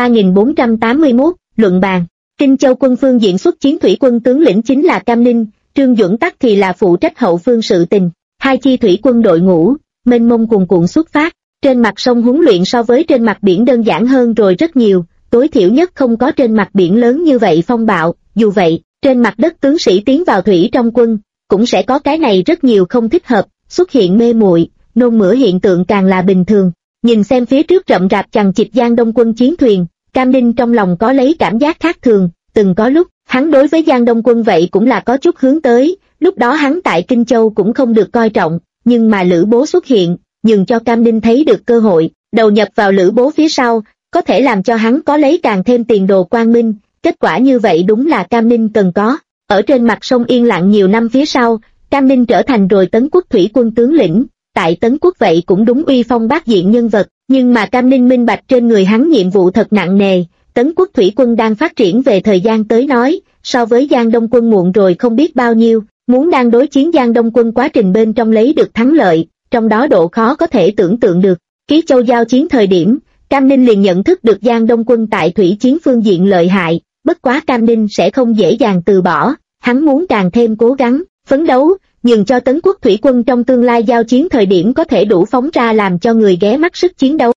3481, luận bàn. Kinh Châu quân phương diện xuất chiến thủy quân tướng lĩnh chính là Cam Ninh, Trương Duẩn Tắc thì là phụ trách hậu phương sự tình. 2 chi thủy quân đội ngũ, mênh mông cuồn cuộn xuất phát. Trên mặt sông huấn luyện so với trên mặt biển đơn giản hơn rồi rất nhiều, tối thiểu nhất không có trên mặt biển lớn như vậy phong bạo. Dù vậy, trên mặt đất tướng sĩ tiến vào thủy trong quân, cũng sẽ có cái này rất nhiều không thích hợp, xuất hiện mê muội, nôn mửa hiện tượng càng là bình thường. Nhìn xem phía trước rậm rạp chằng chịt Giang Đông quân chiến thuyền, Cam Ninh trong lòng có lấy cảm giác khác thường, từng có lúc, hắn đối với Giang Đông quân vậy cũng là có chút hướng tới, lúc đó hắn tại Kinh Châu cũng không được coi trọng, nhưng mà Lữ Bố xuất hiện, nhường cho Cam Ninh thấy được cơ hội, đầu nhập vào Lữ Bố phía sau, có thể làm cho hắn có lấy càng thêm tiền đồ quang minh, kết quả như vậy đúng là Cam Ninh cần có. Ở trên mặt sông yên lặng nhiều năm phía sau, Cam Ninh trở thành rồi Tấn Quốc thủy quân tướng lĩnh, tại Tấn Quốc vậy cũng đúng uy phong bát diện nhân vật, nhưng mà Cam Ninh minh bạch trên người hắn nhiệm vụ thật nặng nề. Tấn Quốc thủy quân đang phát triển về thời gian tới nói, so với Giang Đông quân muộn rồi không biết bao nhiêu, muốn đang đối chiến Giang Đông quân quá trình bên trong lấy được thắng lợi, trong đó độ khó có thể tưởng tượng được. Ký Châu giao chiến thời điểm, Cam Ninh liền nhận thức được Giang Đông quân tại thủy chiến phương diện lợi hại, bất quá Cam Ninh sẽ không dễ dàng từ bỏ, hắn muốn càng thêm cố gắng, phấn đấu, nhường cho Tấn Quốc thủy quân trong tương lai giao chiến thời điểm có thể đủ phóng ra làm cho người ghé mắt sức chiến đấu.